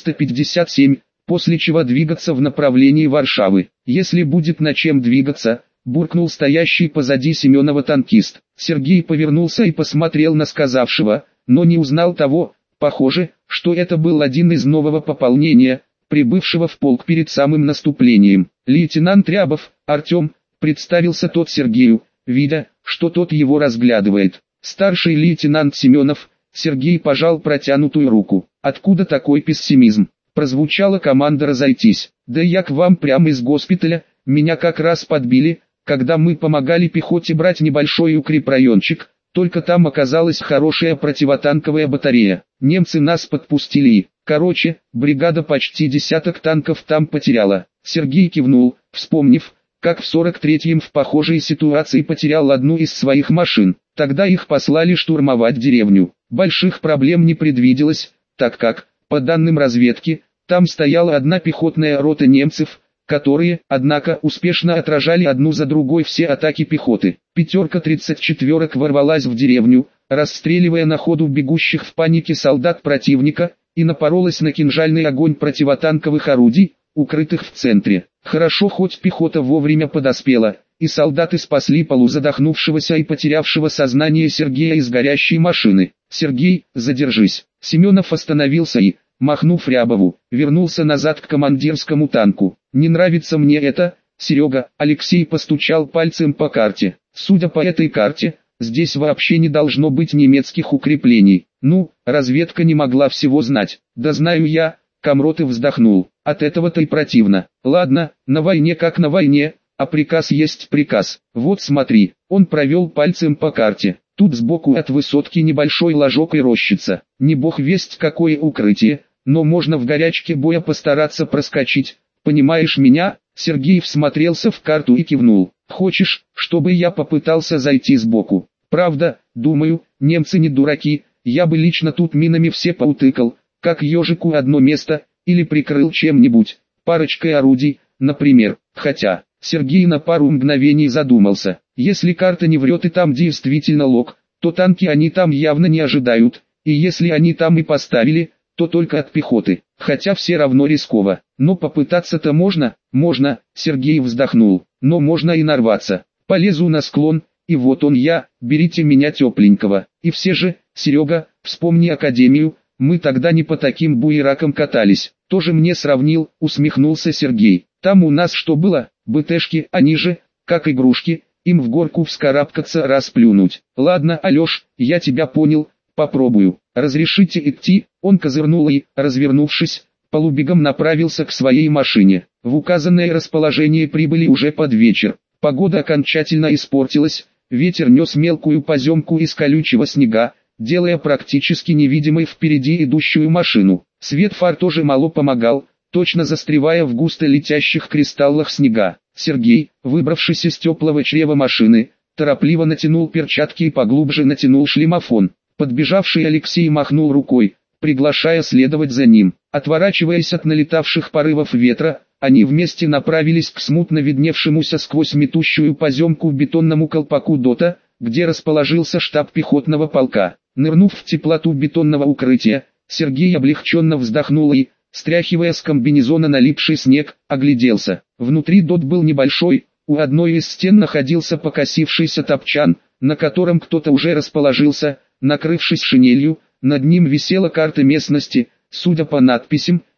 457, после чего двигаться в направлении Варшавы. «Если будет на чем двигаться», буркнул стоящий позади Семенова танкист. Сергей повернулся и посмотрел на сказавшего, но не узнал того, похоже, что это был один из нового пополнения, прибывшего в полк перед самым наступлением. «Лейтенант Рябов, Артем», представился тот Сергею, видя, что тот его разглядывает. «Старший лейтенант Семенов», Сергей пожал протянутую руку. «Откуда такой пессимизм?» Прозвучала команда разойтись. «Да я к вам прямо из госпиталя, меня как раз подбили, когда мы помогали пехоте брать небольшой укрепрайончик, только там оказалась хорошая противотанковая батарея. Немцы нас подпустили и, короче, бригада почти десяток танков там потеряла». Сергей кивнул, вспомнив, как в 43-м в похожей ситуации потерял одну из своих машин. Тогда их послали штурмовать деревню. Больших проблем не предвиделось, так как, по данным разведки, там стояла одна пехотная рота немцев, которые, однако, успешно отражали одну за другой все атаки пехоты. Пятерка 34-ок ворвалась в деревню, расстреливая на ходу бегущих в панике солдат противника, и напоролась на кинжальный огонь противотанковых орудий, укрытых в центре. Хорошо хоть пехота вовремя подоспела, и солдаты спасли полузадохнувшегося и потерявшего сознание Сергея из горящей машины. «Сергей, задержись!» Семенов остановился и, махнув Рябову, вернулся назад к командирскому танку. «Не нравится мне это, Серега», Алексей постучал пальцем по карте. «Судя по этой карте, здесь вообще не должно быть немецких укреплений. Ну, разведка не могла всего знать». «Да знаю я», Комротов вздохнул. «От этого-то и противно. Ладно, на войне как на войне, а приказ есть приказ. Вот смотри». Он провел пальцем по карте. Тут сбоку от высотки небольшой ложок и рощица. Не бог весть какое укрытие, но можно в горячке боя постараться проскочить. Понимаешь меня?» Сергей всмотрелся в карту и кивнул. «Хочешь, чтобы я попытался зайти сбоку? Правда, думаю, немцы не дураки, я бы лично тут минами все поутыкал, как ежику одно место, или прикрыл чем-нибудь, парочкой орудий, например. Хотя, Сергей на пару мгновений задумался, если карта не врет и там действительно лог, то танки они там явно не ожидают, и если они там и поставили, то только от пехоты, хотя все равно рисково. Но попытаться-то можно, Сергей вздохнул, но можно и нарваться. Полезу на склон, и вот он я, берите меня тепленького. И все же, Серега, вспомни академию, мы тогда не по таким буеракам катались. Тоже мне сравнил, усмехнулся Сергей. Там у нас что было, БТшки, они же, как игрушки, им в горку вскарабкаться расплюнуть. Ладно, Алеш, я тебя понял, попробую. Разрешите идти? Он козырнул и, развернувшись, полубегом направился к своей машине. В указанное расположение прибыли уже под вечер. Погода окончательно испортилась, ветер нес мелкую поземку из колючего снега, делая практически невидимой впереди идущую машину. Свет фар тоже мало помогал, точно застревая в густо летящих кристаллах снега. Сергей, выбравшись из теплого чрева машины, торопливо натянул перчатки и поглубже натянул шлемофон. Подбежавший Алексей махнул рукой, приглашая следовать за ним. Отворачиваясь от налетавших порывов ветра, они вместе направились к смутно видневшемуся сквозь метущую поземку бетонному колпаку ДОТа, где расположился штаб пехотного полка. Нырнув в теплоту бетонного укрытия, Сергей облегченно вздохнул и, стряхивая с комбинезона налипший снег, огляделся. Внутри ДОТ был небольшой, у одной из стен находился покосившийся топчан, на котором кто-то уже расположился, накрывшись шинелью, над ним висела карта местности, судя по надписям,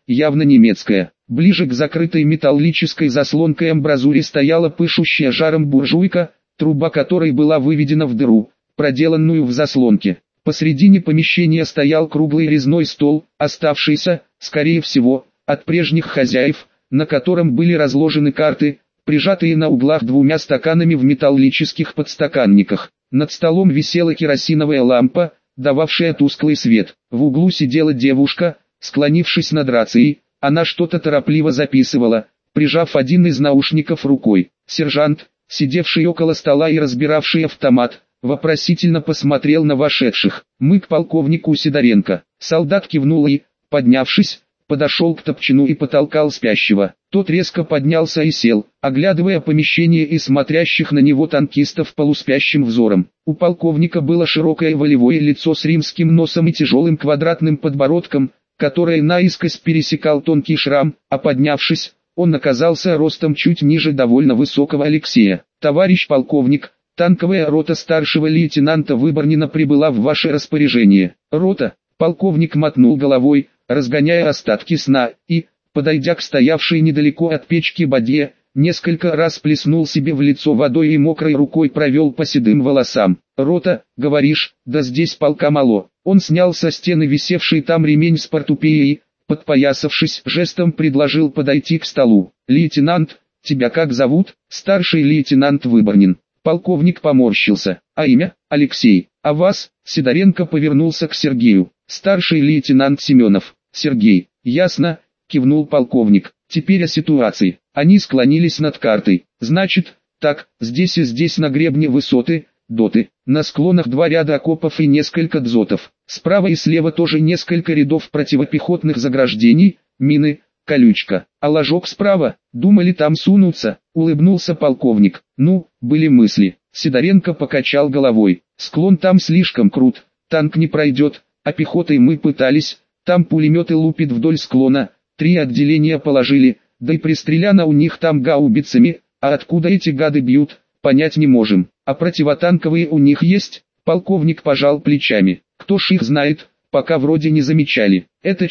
явно немецкая. Ближе к закрытой металлической заслонкой амбразуре стояла пышущая жаром буржуйка, труба которой была выведена в дыру, проделанную в заслонке. Посредине помещения стоял круглый резной стол, оставшийся, скорее всего, от прежних хозяев, на котором были разложены карты, прижатые на углах двумя стаканами в металлических подстаканниках. Над столом висела керосиновая лампа, дававшая тусклый свет. В углу сидела девушка, склонившись над рацией, она что-то торопливо записывала, прижав один из наушников рукой. Сержант, сидевший около стола и разбиравший автомат, вопросительно посмотрел на вошедших. «Мы к полковнику Сидоренко». Солдат кивнул и, поднявшись, подошел к топчину и потолкал спящего. Тот резко поднялся и сел, оглядывая помещение и смотрящих на него танкистов полуспящим взором. У полковника было широкое волевое лицо с римским носом и тяжелым квадратным подбородком, которое наискось пересекал тонкий шрам, а поднявшись, он оказался ростом чуть ниже довольно высокого Алексея. «Товарищ полковник, танковая рота старшего лейтенанта Выборнина прибыла в ваше распоряжение». «Рота?» — полковник мотнул головой, разгоняя остатки сна, и, подойдя к стоявшей недалеко от печки бадье, несколько раз плеснул себе в лицо водой и мокрой рукой провел по седым волосам. «Рота, говоришь, да здесь полка мало». Он снял со стены висевший там ремень с портупеей, подпоясавшись, жестом предложил подойти к столу. «Лейтенант, тебя как зовут?» «Старший лейтенант Выборнин». Полковник поморщился. «А имя?» «Алексей». «А вас?» Сидоренко повернулся к Сергею. «Старший лейтенант Семенов». «Сергей». «Ясно», кивнул полковник. «Теперь о ситуации». Они склонились над картой. «Значит, так, здесь и здесь на гребне высоты, доты. На склонах два ряда окопов и несколько дзотов. Справа и слева тоже несколько рядов противопехотных заграждений, мины, колючка. А ложок справа, думали там сунуться?» Улыбнулся полковник. «Ну, были мысли». Сидоренко покачал головой. «Склон там слишком крут, танк не пройдет, а пехотой мы пытались, там пулеметы лупят вдоль склона, 3 отделения положили, да и пристреляно у них там гаубицами, а откуда эти гады бьют, понять не можем. А противотанковые у них есть?» Полковник пожал плечами. «Кто ж их знает, пока вроде не замечали. Это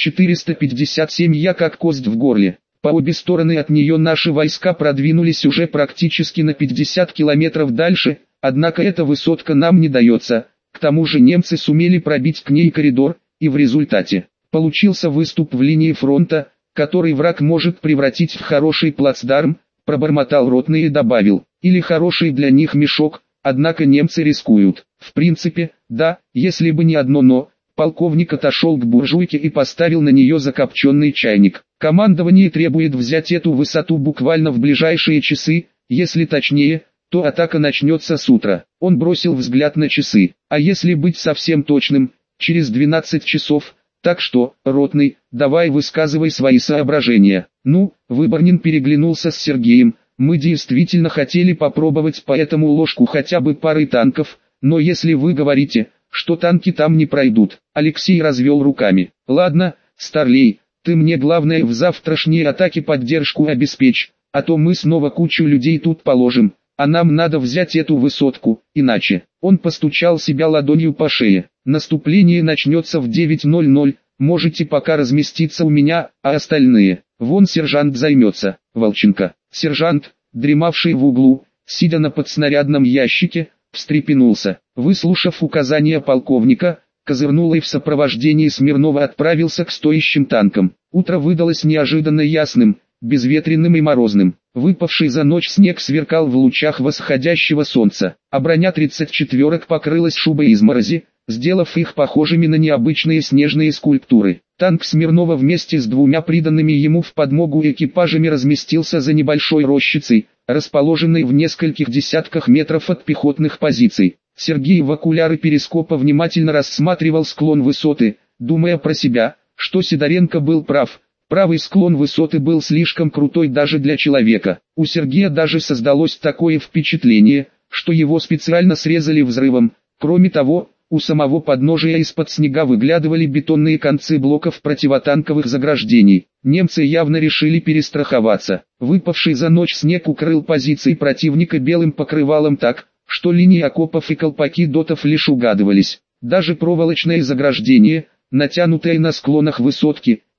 457, я как кость в горле. По обе стороны от нее наши войска продвинулись уже практически на 50 километров дальше, однако эта высотка нам не дается. К тому же немцы сумели пробить к ней коридор, и в результате получился выступ в линии фронта, который враг может превратить в хороший плацдарм», пробормотал ротный и добавил, «или хороший для них мешок, однако немцы рискуют». В принципе, да, если бы не одно «но». Полковник отошел к буржуйке и поставил на нее закопченный чайник. «Командование требует взять эту высоту буквально в ближайшие часы, если точнее, то атака начнется с утра». Он бросил взгляд на часы. «А если быть совсем точным, через 12 часов, так что, ротный, давай высказывай свои соображения». «Ну», Выборнин переглянулся с Сергеем, «мы действительно хотели попробовать по этому ложку хотя бы пары танков, но если вы говорите, что танки там не пройдут». Алексей развел руками. «Ладно, Старлей, ты мне главное в завтрашней атаке поддержку обеспечь, а то мы снова кучу людей тут положим, а нам надо взять эту высотку, иначе». Он постучал себя ладонью по шее. «Наступление начнется в 9:00, можете пока разместиться у меня, а остальные, вон сержант займется». Волченко. Сержант, дремавший в углу, сидя на подснарядном ящике, встрепенулся. Выслушав указания полковника, козырнул и в сопровождении Смирнова отправился к стоящим танкам. Утро выдалось неожиданно ясным, безветренным и морозным. Выпавший за ночь снег сверкал в лучах восходящего солнца, а броня 34-ок покрылась шубой изморози, сделав их похожими на необычные снежные скульптуры. Танк Смирнова вместе с двумя приданными ему в подмогу экипажами разместился за небольшой рощицей, расположенной в нескольких десятках метров от пехотных позиций. Сергей в окуляры перископа внимательно рассматривал склон высоты, думая про себя, что Сидоренко был прав. Правый склон высоты был слишком крутой даже для человека. У Сергея даже создалось такое впечатление, что его специально срезали взрывом. Кроме того, у самого подножия из-под снега выглядывали бетонные концы блоков противотанковых заграждений. Немцы явно решили перестраховаться. Выпавший за ночь снег укрыл позиции противника белым покрывалом так, что линии окопов и колпаки дотов лишь угадывались. Даже проволочное заграждение, натянутое на склонах высотки,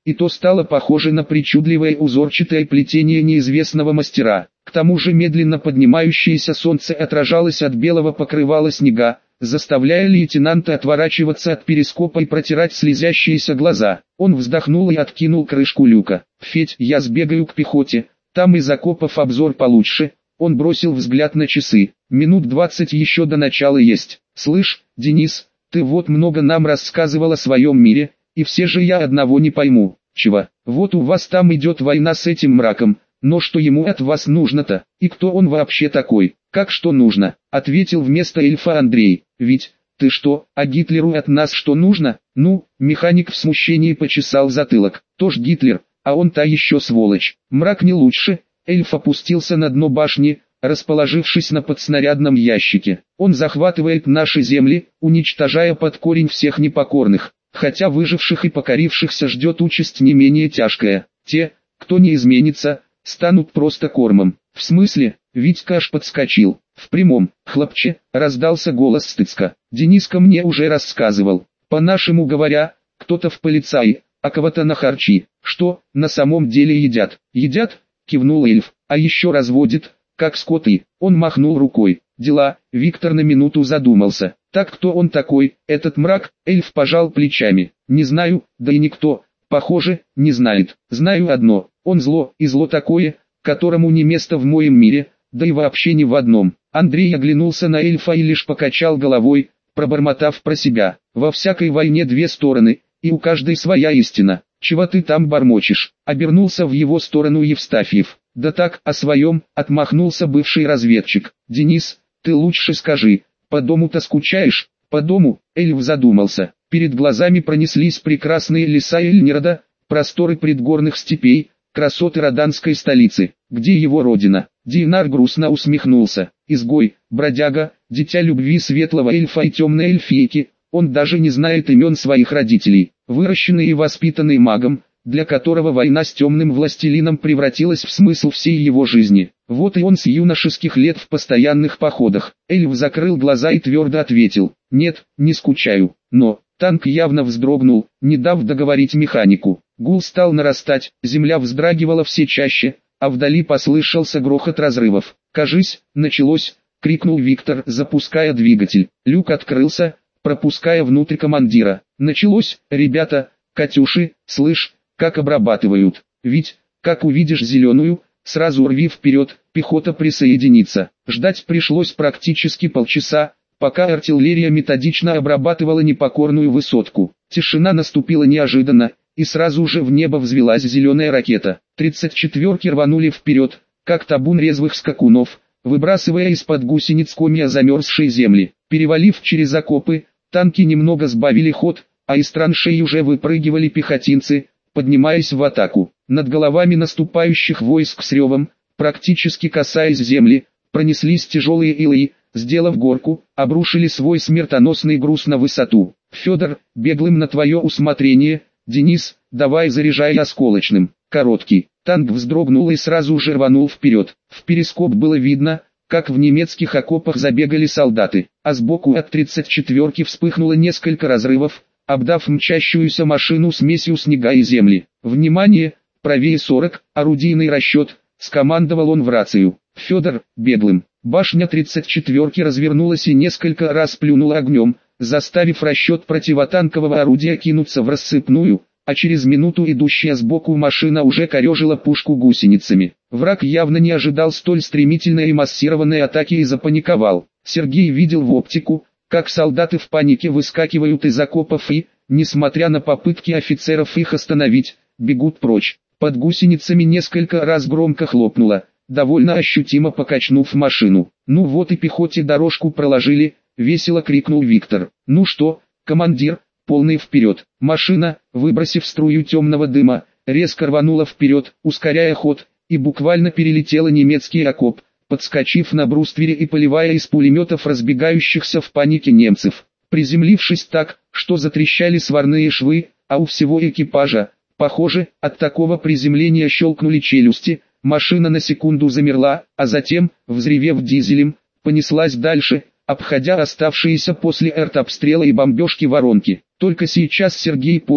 и то стало похоже на причудливое узорчатое плетение неизвестного мастера. К тому же медленно поднимающееся солнце отражалось от белого покрывала снега, заставляя лейтенанта отворачиваться от перископа и протирать слезящиеся глаза. Он вздохнул и откинул крышку люка. «Федь, я сбегаю к пехоте, там из окопов обзор получше». Он бросил взгляд на часы. Минут 20 еще до начала есть. «Слышь, Денис, ты вот много нам рассказывал о своем мире, и все же я одного не пойму». «Чего? Вот у вас там идет война с этим мраком, но что ему от вас нужно-то, и кто он вообще такой?» «Как что нужно?» — ответил вместо эльфа Андрей. «Ведь, ты что, а Гитлеру от нас что нужно?» «Ну», — механик в смущении почесал затылок. «Тоже Гитлер, а он та еще сволочь. Мрак не лучше». Эльф опустился на дно башни, расположившись на подснарядном ящике. «Он захватывает наши земли, уничтожая под корень всех непокорных, хотя выживших и покорившихся ждет участь не менее тяжкая. Те, кто не изменится, станут просто кормом». «В смысле?» — Витька аж подскочил. «В прямом, хлопче», — раздался голос Стыцка. «Дениска мне уже рассказывал. По-нашему говоря, кто-то в полицаи, а кого-то на харчи». «Что, на самом деле едят?» «Едят?» — кивнул эльф. «А еще разводит, как скоты». Он махнул рукой. «Дела». Виктор на минуту задумался. «Так кто он такой, этот мрак?» Эльф пожал плечами. «Не знаю, да и никто, похоже, не знает. Знаю одно, он зло, и зло такое, которому не место в моем мире, да и вообще ни в одном». Андрей оглянулся на эльфа и лишь покачал головой, пробормотав про себя. «Во всякой войне две стороны, и у каждой своя истина. Чего ты там бормочешь?» Обернулся в его сторону Евстафьев. «Да так, о своем», — отмахнулся бывший разведчик. «Денис, ты лучше скажи, по дому-то скучаешь?» «По дому?» — эльф задумался. Перед глазами пронеслись прекрасные леса Эльнирда, просторы предгорных степей, красоты роданской столицы. Где его родина? Динар грустно усмехнулся. Изгой, бродяга, дитя любви светлого эльфа и темной эльфийки. Он даже не знает имен своих родителей. Выращенный и воспитанный магом, для которого война с темным властелином превратилась в смысл всей его жизни. Вот и он с юношеских лет в постоянных походах. Эльф закрыл глаза и твердо ответил: «Нет, не скучаю». Но танк явно вздрогнул, не дав договорить механику. Гул стал нарастать, земля вздрагивала все чаще, а вдали послышался грохот разрывов. «Кажись, началось!» — крикнул Виктор, запуская двигатель. Люк открылся, пропуская внутрь командира. «Началось, ребята, Катюши, слышь, как обрабатывают. Ведь, как увидишь зеленую, сразу рви вперед, пехота присоединится». Ждать пришлось практически полчаса, пока артиллерия методично обрабатывала непокорную высотку. Тишина наступила неожиданно, и сразу же в небо взвелась зеленая ракета. 34-ки рванули вперед, как табун резвых скакунов, выбрасывая из-под гусениц комья замерзшей земли. Перевалив через окопы, танки немного сбавили ход, а из траншей уже выпрыгивали пехотинцы, поднимаясь в атаку. Над головами наступающих войск с ревом, практически касаясь земли, пронеслись тяжелые илы, сделав горку, обрушили свой смертоносный груз на высоту. «Федор, беглым на твое усмотрение. Денис, давай заряжай осколочным». Короткий. Танк вздрогнул и сразу же рванул вперед. В перископ было видно, как в немецких окопах забегали солдаты, а сбоку от 34-ки вспыхнуло несколько разрывов, обдав мчащуюся машину смесью снега и земли. «Внимание, правее 40, орудийный расчет», — скомандовал он в рацию. «Федор, беглым». Башня 34-ки развернулась и несколько раз плюнула огнем, заставив расчет противотанкового орудия кинуться в рассыпную, а через минуту идущая сбоку машина уже корежила пушку гусеницами. Враг явно не ожидал столь стремительной и массированной атаки и запаниковал. Сергей видел в оптику, как солдаты в панике выскакивают из окопов и, несмотря на попытки офицеров их остановить, бегут прочь. Под гусеницами несколько раз громко хлопнуло, довольно ощутимо покачнув машину. «Ну вот и пехоте дорожку проложили», — весело крикнул Виктор. «Ну что, командир?» Полный вперед. Машина, выбросив струю темного дыма, резко рванула вперед, ускоряя ход, и буквально перелетела немецкий окоп, подскочив на бруствере и поливая из пулеметов разбегающихся в панике немцев. Приземлившись так, что затрещали сварные швы, а у всего экипажа, похоже, от такого приземления щелкнули челюсти, машина на секунду замерла, а затем, взревев дизелем, понеслась дальше, обходя оставшиеся после артобстрела и бомбежки воронки. Только сейчас Сергей понял,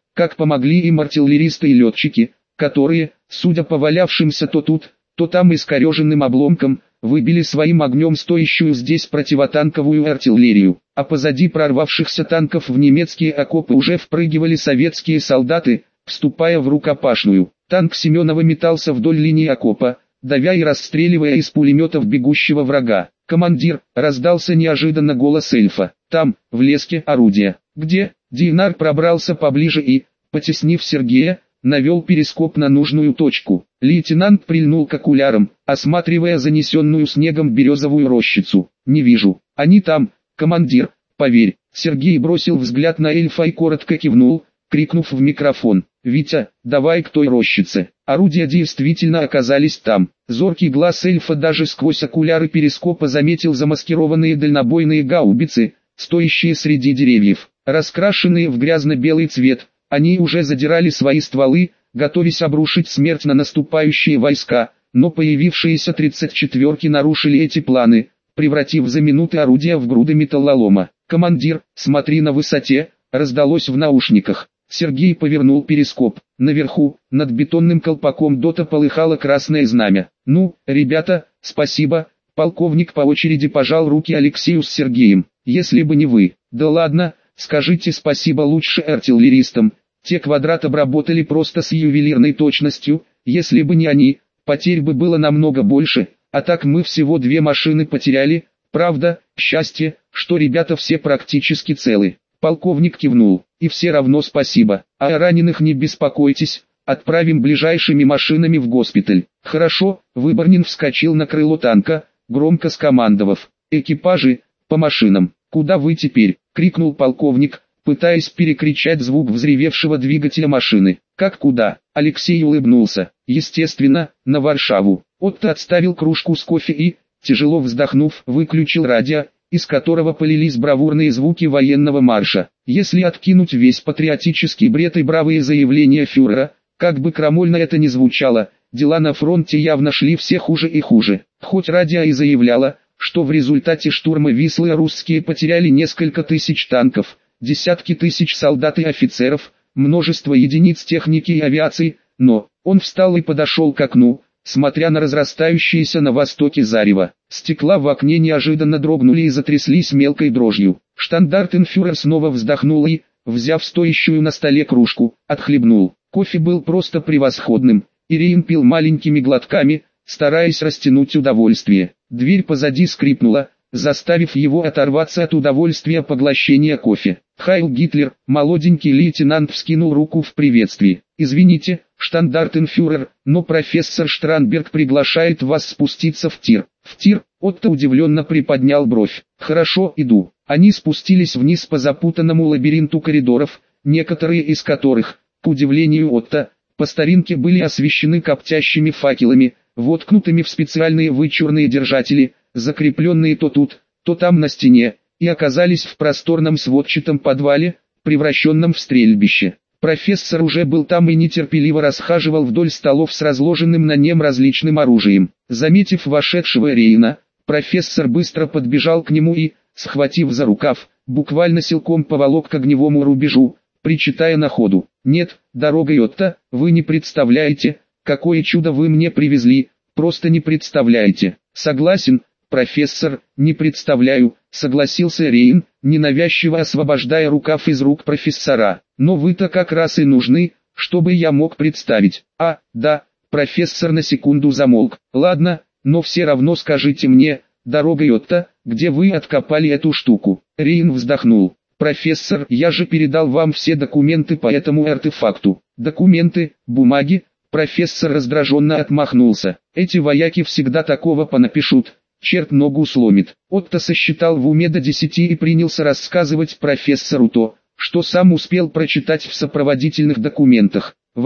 как помогли им артиллеристы и летчики, которые, судя по валявшимся то тут, то там искореженным обломкам, выбили своим огнем стоящую здесь противотанковую артиллерию, а позади прорвавшихся танков в немецкие окопы уже впрыгивали советские солдаты, вступая в рукопашную. Танк Семенова метался вдоль линии окопа, давя и расстреливая из пулеметов бегущего врага. «Командир!» — раздался неожиданно голос эльфа. «Там, в леске, орудие». «Где?» Динар пробрался поближе и, потеснив Сергея, навел перископ на нужную точку. Лейтенант прильнул к окулярам, осматривая занесенную снегом березовую рощицу. «Не вижу. Они там, командир, поверь». Сергей бросил взгляд на эльфа и коротко кивнул, крикнув в микрофон: «Витя, давай к той рощице». Орудия действительно оказались там. Зоркий глаз эльфа даже сквозь окуляры перископа заметил замаскированные дальнобойные гаубицы, стоящие среди деревьев. Раскрашенные в грязно-белый цвет, они уже задирали свои стволы, готовясь обрушить смерть на наступающие войска, но появившиеся 34-ки нарушили эти планы, превратив за минуты орудия в груды металлолома. «Командир, смотри на высоте», раздалось в наушниках. Сергей повернул перископ. Наверху, над бетонным колпаком дота полыхало красное знамя. «Ну, ребята, спасибо». Полковник по очереди пожал руки Алексею с Сергеем. «Если бы не вы». «Да ладно, скажите спасибо лучше артиллеристам. Те квадрат обработали просто с ювелирной точностью. Если бы не они, потерь бы было намного больше. А так мы всего 2 машины потеряли. Правда, счастье, что ребята все практически целы». Полковник кивнул. «И все равно спасибо. А о раненых не беспокойтесь, отправим ближайшими машинами в госпиталь». «Хорошо». Выборнин вскочил на крыло танка, громко скомандовав: «Экипажи, по машинам». «Куда вы теперь?» — крикнул полковник, пытаясь перекричать звук взревевшего двигателя машины. «Как куда?» — Алексей улыбнулся. «Естественно, на Варшаву». Отто отставил кружку с кофе и, тяжело вздохнув, выключил радио, из которого полились бравурные звуки военного марша. Если откинуть весь патриотический бред и бравые заявления фюрера, как бы крамольно это ни звучало, дела на фронте явно шли все хуже и хуже. Хоть радио и заявляло, что в результате штурма Вислы русские потеряли несколько тысяч танков, десятки тысяч солдат и офицеров, множество единиц техники и авиации, но он встал и подошел к окну, смотря на разрастающееся на востоке зарево. Стекла в окне неожиданно дрогнули и затряслись мелкой дрожью. Штандартенфюрер снова вздохнул и, взяв стоящую на столе кружку, отхлебнул. Кофе был просто превосходным, и Рейн пил маленькими глотками, стараясь растянуть удовольствие. Дверь позади скрипнула, заставив его оторваться от удовольствия поглощения кофе. «Хайль Гитлер!» Молоденький лейтенант вскинул руку в приветствии. «Извините, штандартенфюрер, но профессор Штранберг приглашает вас спуститься в тир». «В тир?» Отто удивленно приподнял бровь. «Хорошо, иду». Они спустились вниз по запутанному лабиринту коридоров, некоторые из которых, к удивлению Отто, по старинке были освещены коптящими факелами, воткнутыми в специальные вычурные держатели, закрепленные то тут, то там на стене, и оказались в просторном сводчатом подвале, превращенном в стрельбище. Профессор уже был там и нетерпеливо расхаживал вдоль столов с разложенным на нем различным оружием. Заметив вошедшего Рейна, профессор быстро подбежал к нему и, схватив за рукав, буквально силком поволок к огневому рубежу, причитая на ходу: «Нет, дорога Отто, вы не представляете, какое чудо вы мне привезли, просто не представляете». «Согласен, профессор, не представляю», — согласился Рейн, ненавязчиво освобождая рукав из рук профессора. «Но вы-то как раз и нужны, чтобы я мог представить». «А, да», — профессор на секунду замолк. «Ладно, но все равно скажите мне, дорога Отто, где вы откопали эту штуку?» Рейн вздохнул. «Профессор, я же передал вам все документы по этому артефакту». «Документы, бумаги?» Профессор раздраженно отмахнулся. «Эти вояки всегда такого понапишут, черт ногу сломит». Отто сосчитал в уме до 10 и принялся рассказывать профессору то, что сам успел прочитать в сопроводительных документах. В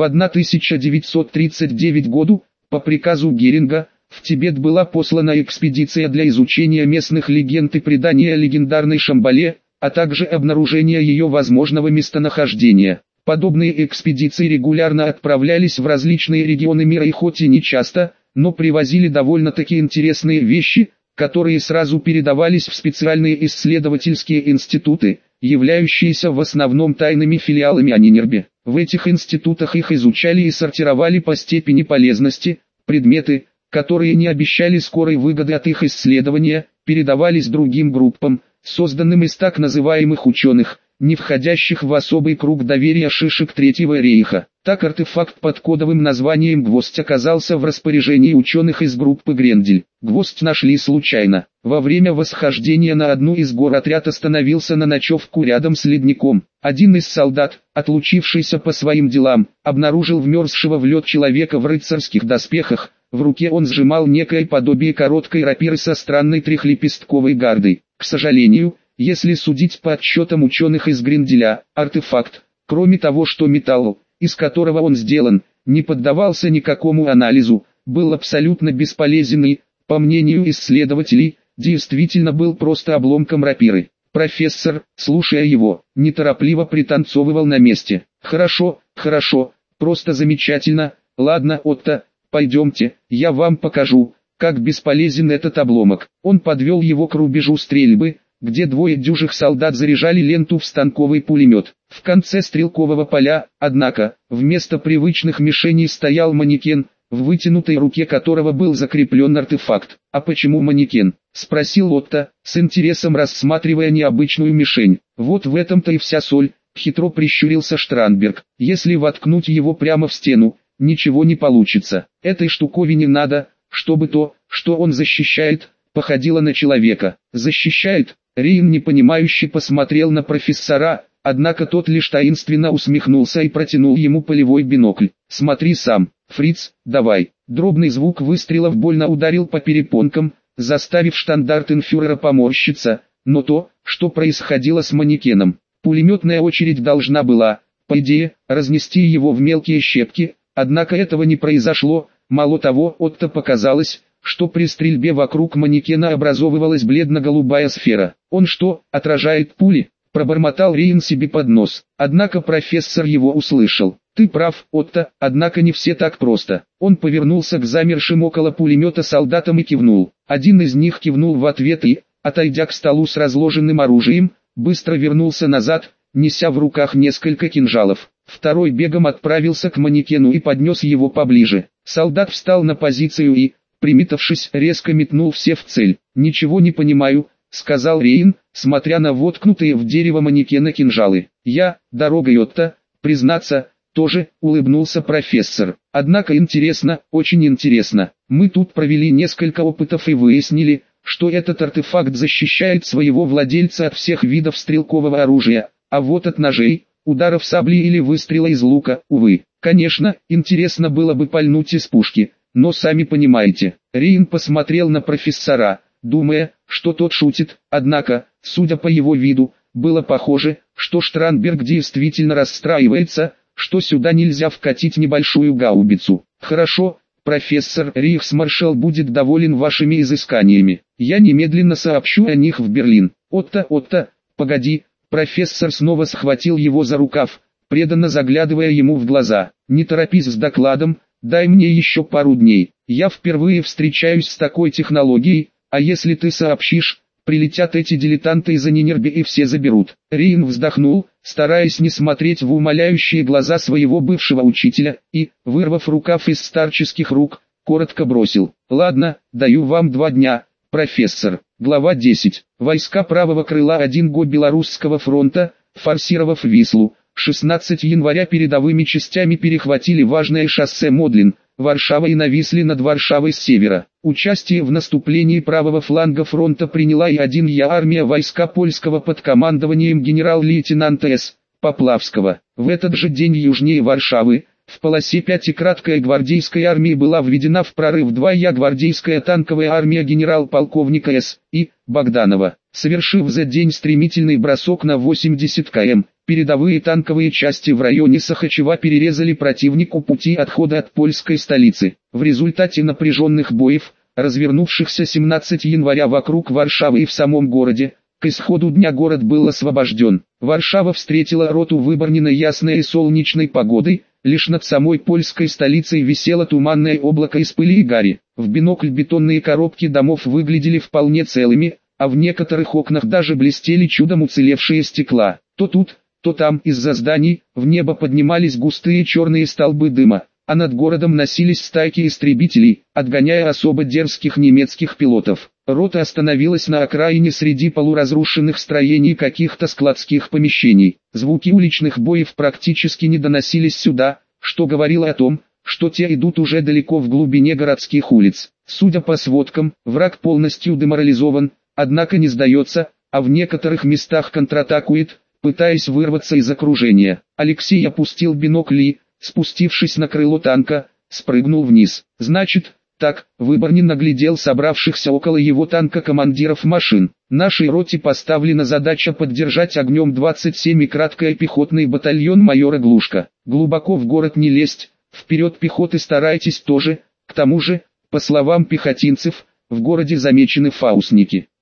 1939 году, по приказу Геринга, в Тибет была послана экспедиция для изучения местных легенд и преданий о легендарной Шамбале, а также обнаружения ее возможного местонахождения. Подобные экспедиции регулярно отправлялись в различные регионы мира и хоть и не часто, но привозили довольно-таки интересные вещи, которые сразу передавались в специальные исследовательские институты, являющиеся в основном тайными филиалами Анинербе. В этих институтах их изучали и сортировали по степени полезности, предметы, которые не обещали скорой выгоды от их исследования, передавались другим группам, созданным из так называемых ученых, не входящих в особый круг доверия шишек Третьего рейха. Так артефакт под кодовым названием «Гвоздь» оказался в распоряжении ученых из группы Грендель. Гвоздь нашли случайно. Во время восхождения на одну из гор отряд остановился на ночевку рядом с ледником. Один из солдат, отлучившийся по своим делам, обнаружил вмерзшего в лед человека в рыцарских доспехах. В руке он сжимал некое подобие короткой рапиры со странной трехлепестковой гардой. К сожалению, если судить по отчетам ученых из Гренделя, артефакт, кроме того, что металл, из которого он сделан, не поддавался никакому анализу, был абсолютно бесполезен и, по мнению исследователей, действительно был просто обломком рапиры. Профессор, слушая его, неторопливо пританцовывал на месте. «Хорошо, хорошо, просто замечательно, ладно, Отто, пойдемте, я вам покажу, как бесполезен этот обломок». Он подвел его к рубежу стрельбы, где двое дюжих солдат заряжали ленту в станковый пулемет. В конце стрелкового поля, однако, вместо привычных мишеней стоял манекен, в вытянутой руке которого был закреплен артефакт. «А почему манекен?» — спросил Отто, с интересом рассматривая необычную мишень. «Вот в этом-то и вся соль», — хитро прищурился Штранберг. «Если воткнуть его прямо в стену, ничего не получится. Этой штуковине надо, чтобы то, что он защищает, походило на человека». «Защищает?» Рейн непонимающе посмотрел на профессора, однако тот лишь таинственно усмехнулся и протянул ему полевой бинокль. «Смотри сам, Фриц, давай». Дробный звук выстрелов больно ударил по перепонкам, заставив штандартенфюрера поморщиться, но то, что происходило с манекеном, пулеметная очередь должна была, по идее, разнести его в мелкие щепки, однако этого не произошло. Мало того, Отто показалось, что при стрельбе вокруг манекена образовывалась бледно-голубая сфера. «Он что, отражает пули?» – пробормотал Рейн себе под нос. Однако профессор его услышал. «Ты прав, Отто, однако не все так просто». Он повернулся к замершим около пулемета солдатам и кивнул. Один из них кивнул в ответ и, отойдя к столу с разложенным оружием, быстро вернулся назад, неся в руках несколько кинжалов. Второй бегом отправился к манекену и поднес его поближе. Солдат встал на позицию и, приметавшись, резко метнул все в цель. «Ничего не понимаю», — сказал Рейн, смотря на воткнутые в дерево манекена кинжалы. «Я, дорогой Отто, признаться, тоже», — улыбнулся профессор. «Однако интересно, очень интересно. Мы тут провели несколько опытов и выяснили, что этот артефакт защищает своего владельца от всех видов стрелкового оружия, а вот от ножей, ударов сабли или выстрела из лука, увы. Конечно, интересно было бы пальнуть из пушки, но сами понимаете». Рейн посмотрел на профессора, думая, что тот шутит, однако, судя по его виду, было похоже, что Штранберг действительно расстраивается, что сюда нельзя вкатить небольшую гаубицу. «Хорошо, профессор, рейхсмаршал будет доволен вашими изысканиями. Я немедленно сообщу о них в Берлин». «Отто, погоди», профессор снова схватил его за рукав, преданно заглядывая ему в глаза. «Не торопись с докладом, дай мне еще пару дней. Я впервые встречаюсь с такой технологией, а если ты сообщишь, прилетят эти дилетанты из Анинерби и все заберут». Рейн вздохнул, стараясь не смотреть в умоляющие глаза своего бывшего учителя, и, вырвав рукав из старческих рук, коротко бросил: «Ладно, даю вам 2 дня, профессор». Глава 10. Войска правого крыла 1-го Белорусского фронта, форсировав Вислу, 16 января передовыми частями перехватили важное шоссе Модлин, Варшава и нависли над Варшавой с севера. Участие в наступлении правого фланга фронта приняла и 1-я армия войска польского под командованием генерал-лейтенанта С. Поплавского. В этот же день южнее Варшавы, в полосе 5 краткая гвардейская армия была введена в прорыв 2-я гвардейская танковая армия генерал-полковника С. И. Богданова. Совершив за день стремительный бросок на 80 км, передовые танковые части в районе Сахачева перерезали противнику пути отхода от польской столицы. В результате напряженных боев, развернувшихся 17 января вокруг Варшавы и в самом городе, к исходу дня город был освобожден. Варшава встретила роту Выборнина ясной и солнечной погодой, лишь над самой польской столицей висело туманное облако из пыли и гари. В бинокль бетонные коробки домов выглядели вполне целыми, а в некоторых окнах даже блестели чудом уцелевшие стекла. То тут, то там из-за зданий в небо поднимались густые черные столбы дыма, а над городом носились стайки истребителей, отгоняя особо дерзких немецких пилотов. Рота остановилась на окраине среди полуразрушенных строений каких-то складских помещений. Звуки уличных боев практически не доносились сюда, что говорило о том, что те идут уже далеко в глубине городских улиц. Судя по сводкам, враг полностью деморализован, однако не сдается, а в некоторых местах контратакует, пытаясь вырваться из окружения. Алексей опустил бинокль и, спустившись на крыло танка, спрыгнул вниз. Значит, так, Выборнин наглядел собравшихся около его танка командиров машин. Нашей роте поставлена задача поддержать огнем 27-й краткий пехотный батальон майора Глушко. Глубоко в город не лезть, вперед пехоты старайтесь тоже, к тому же, по словам пехотинцев, в городе замечены фаусники.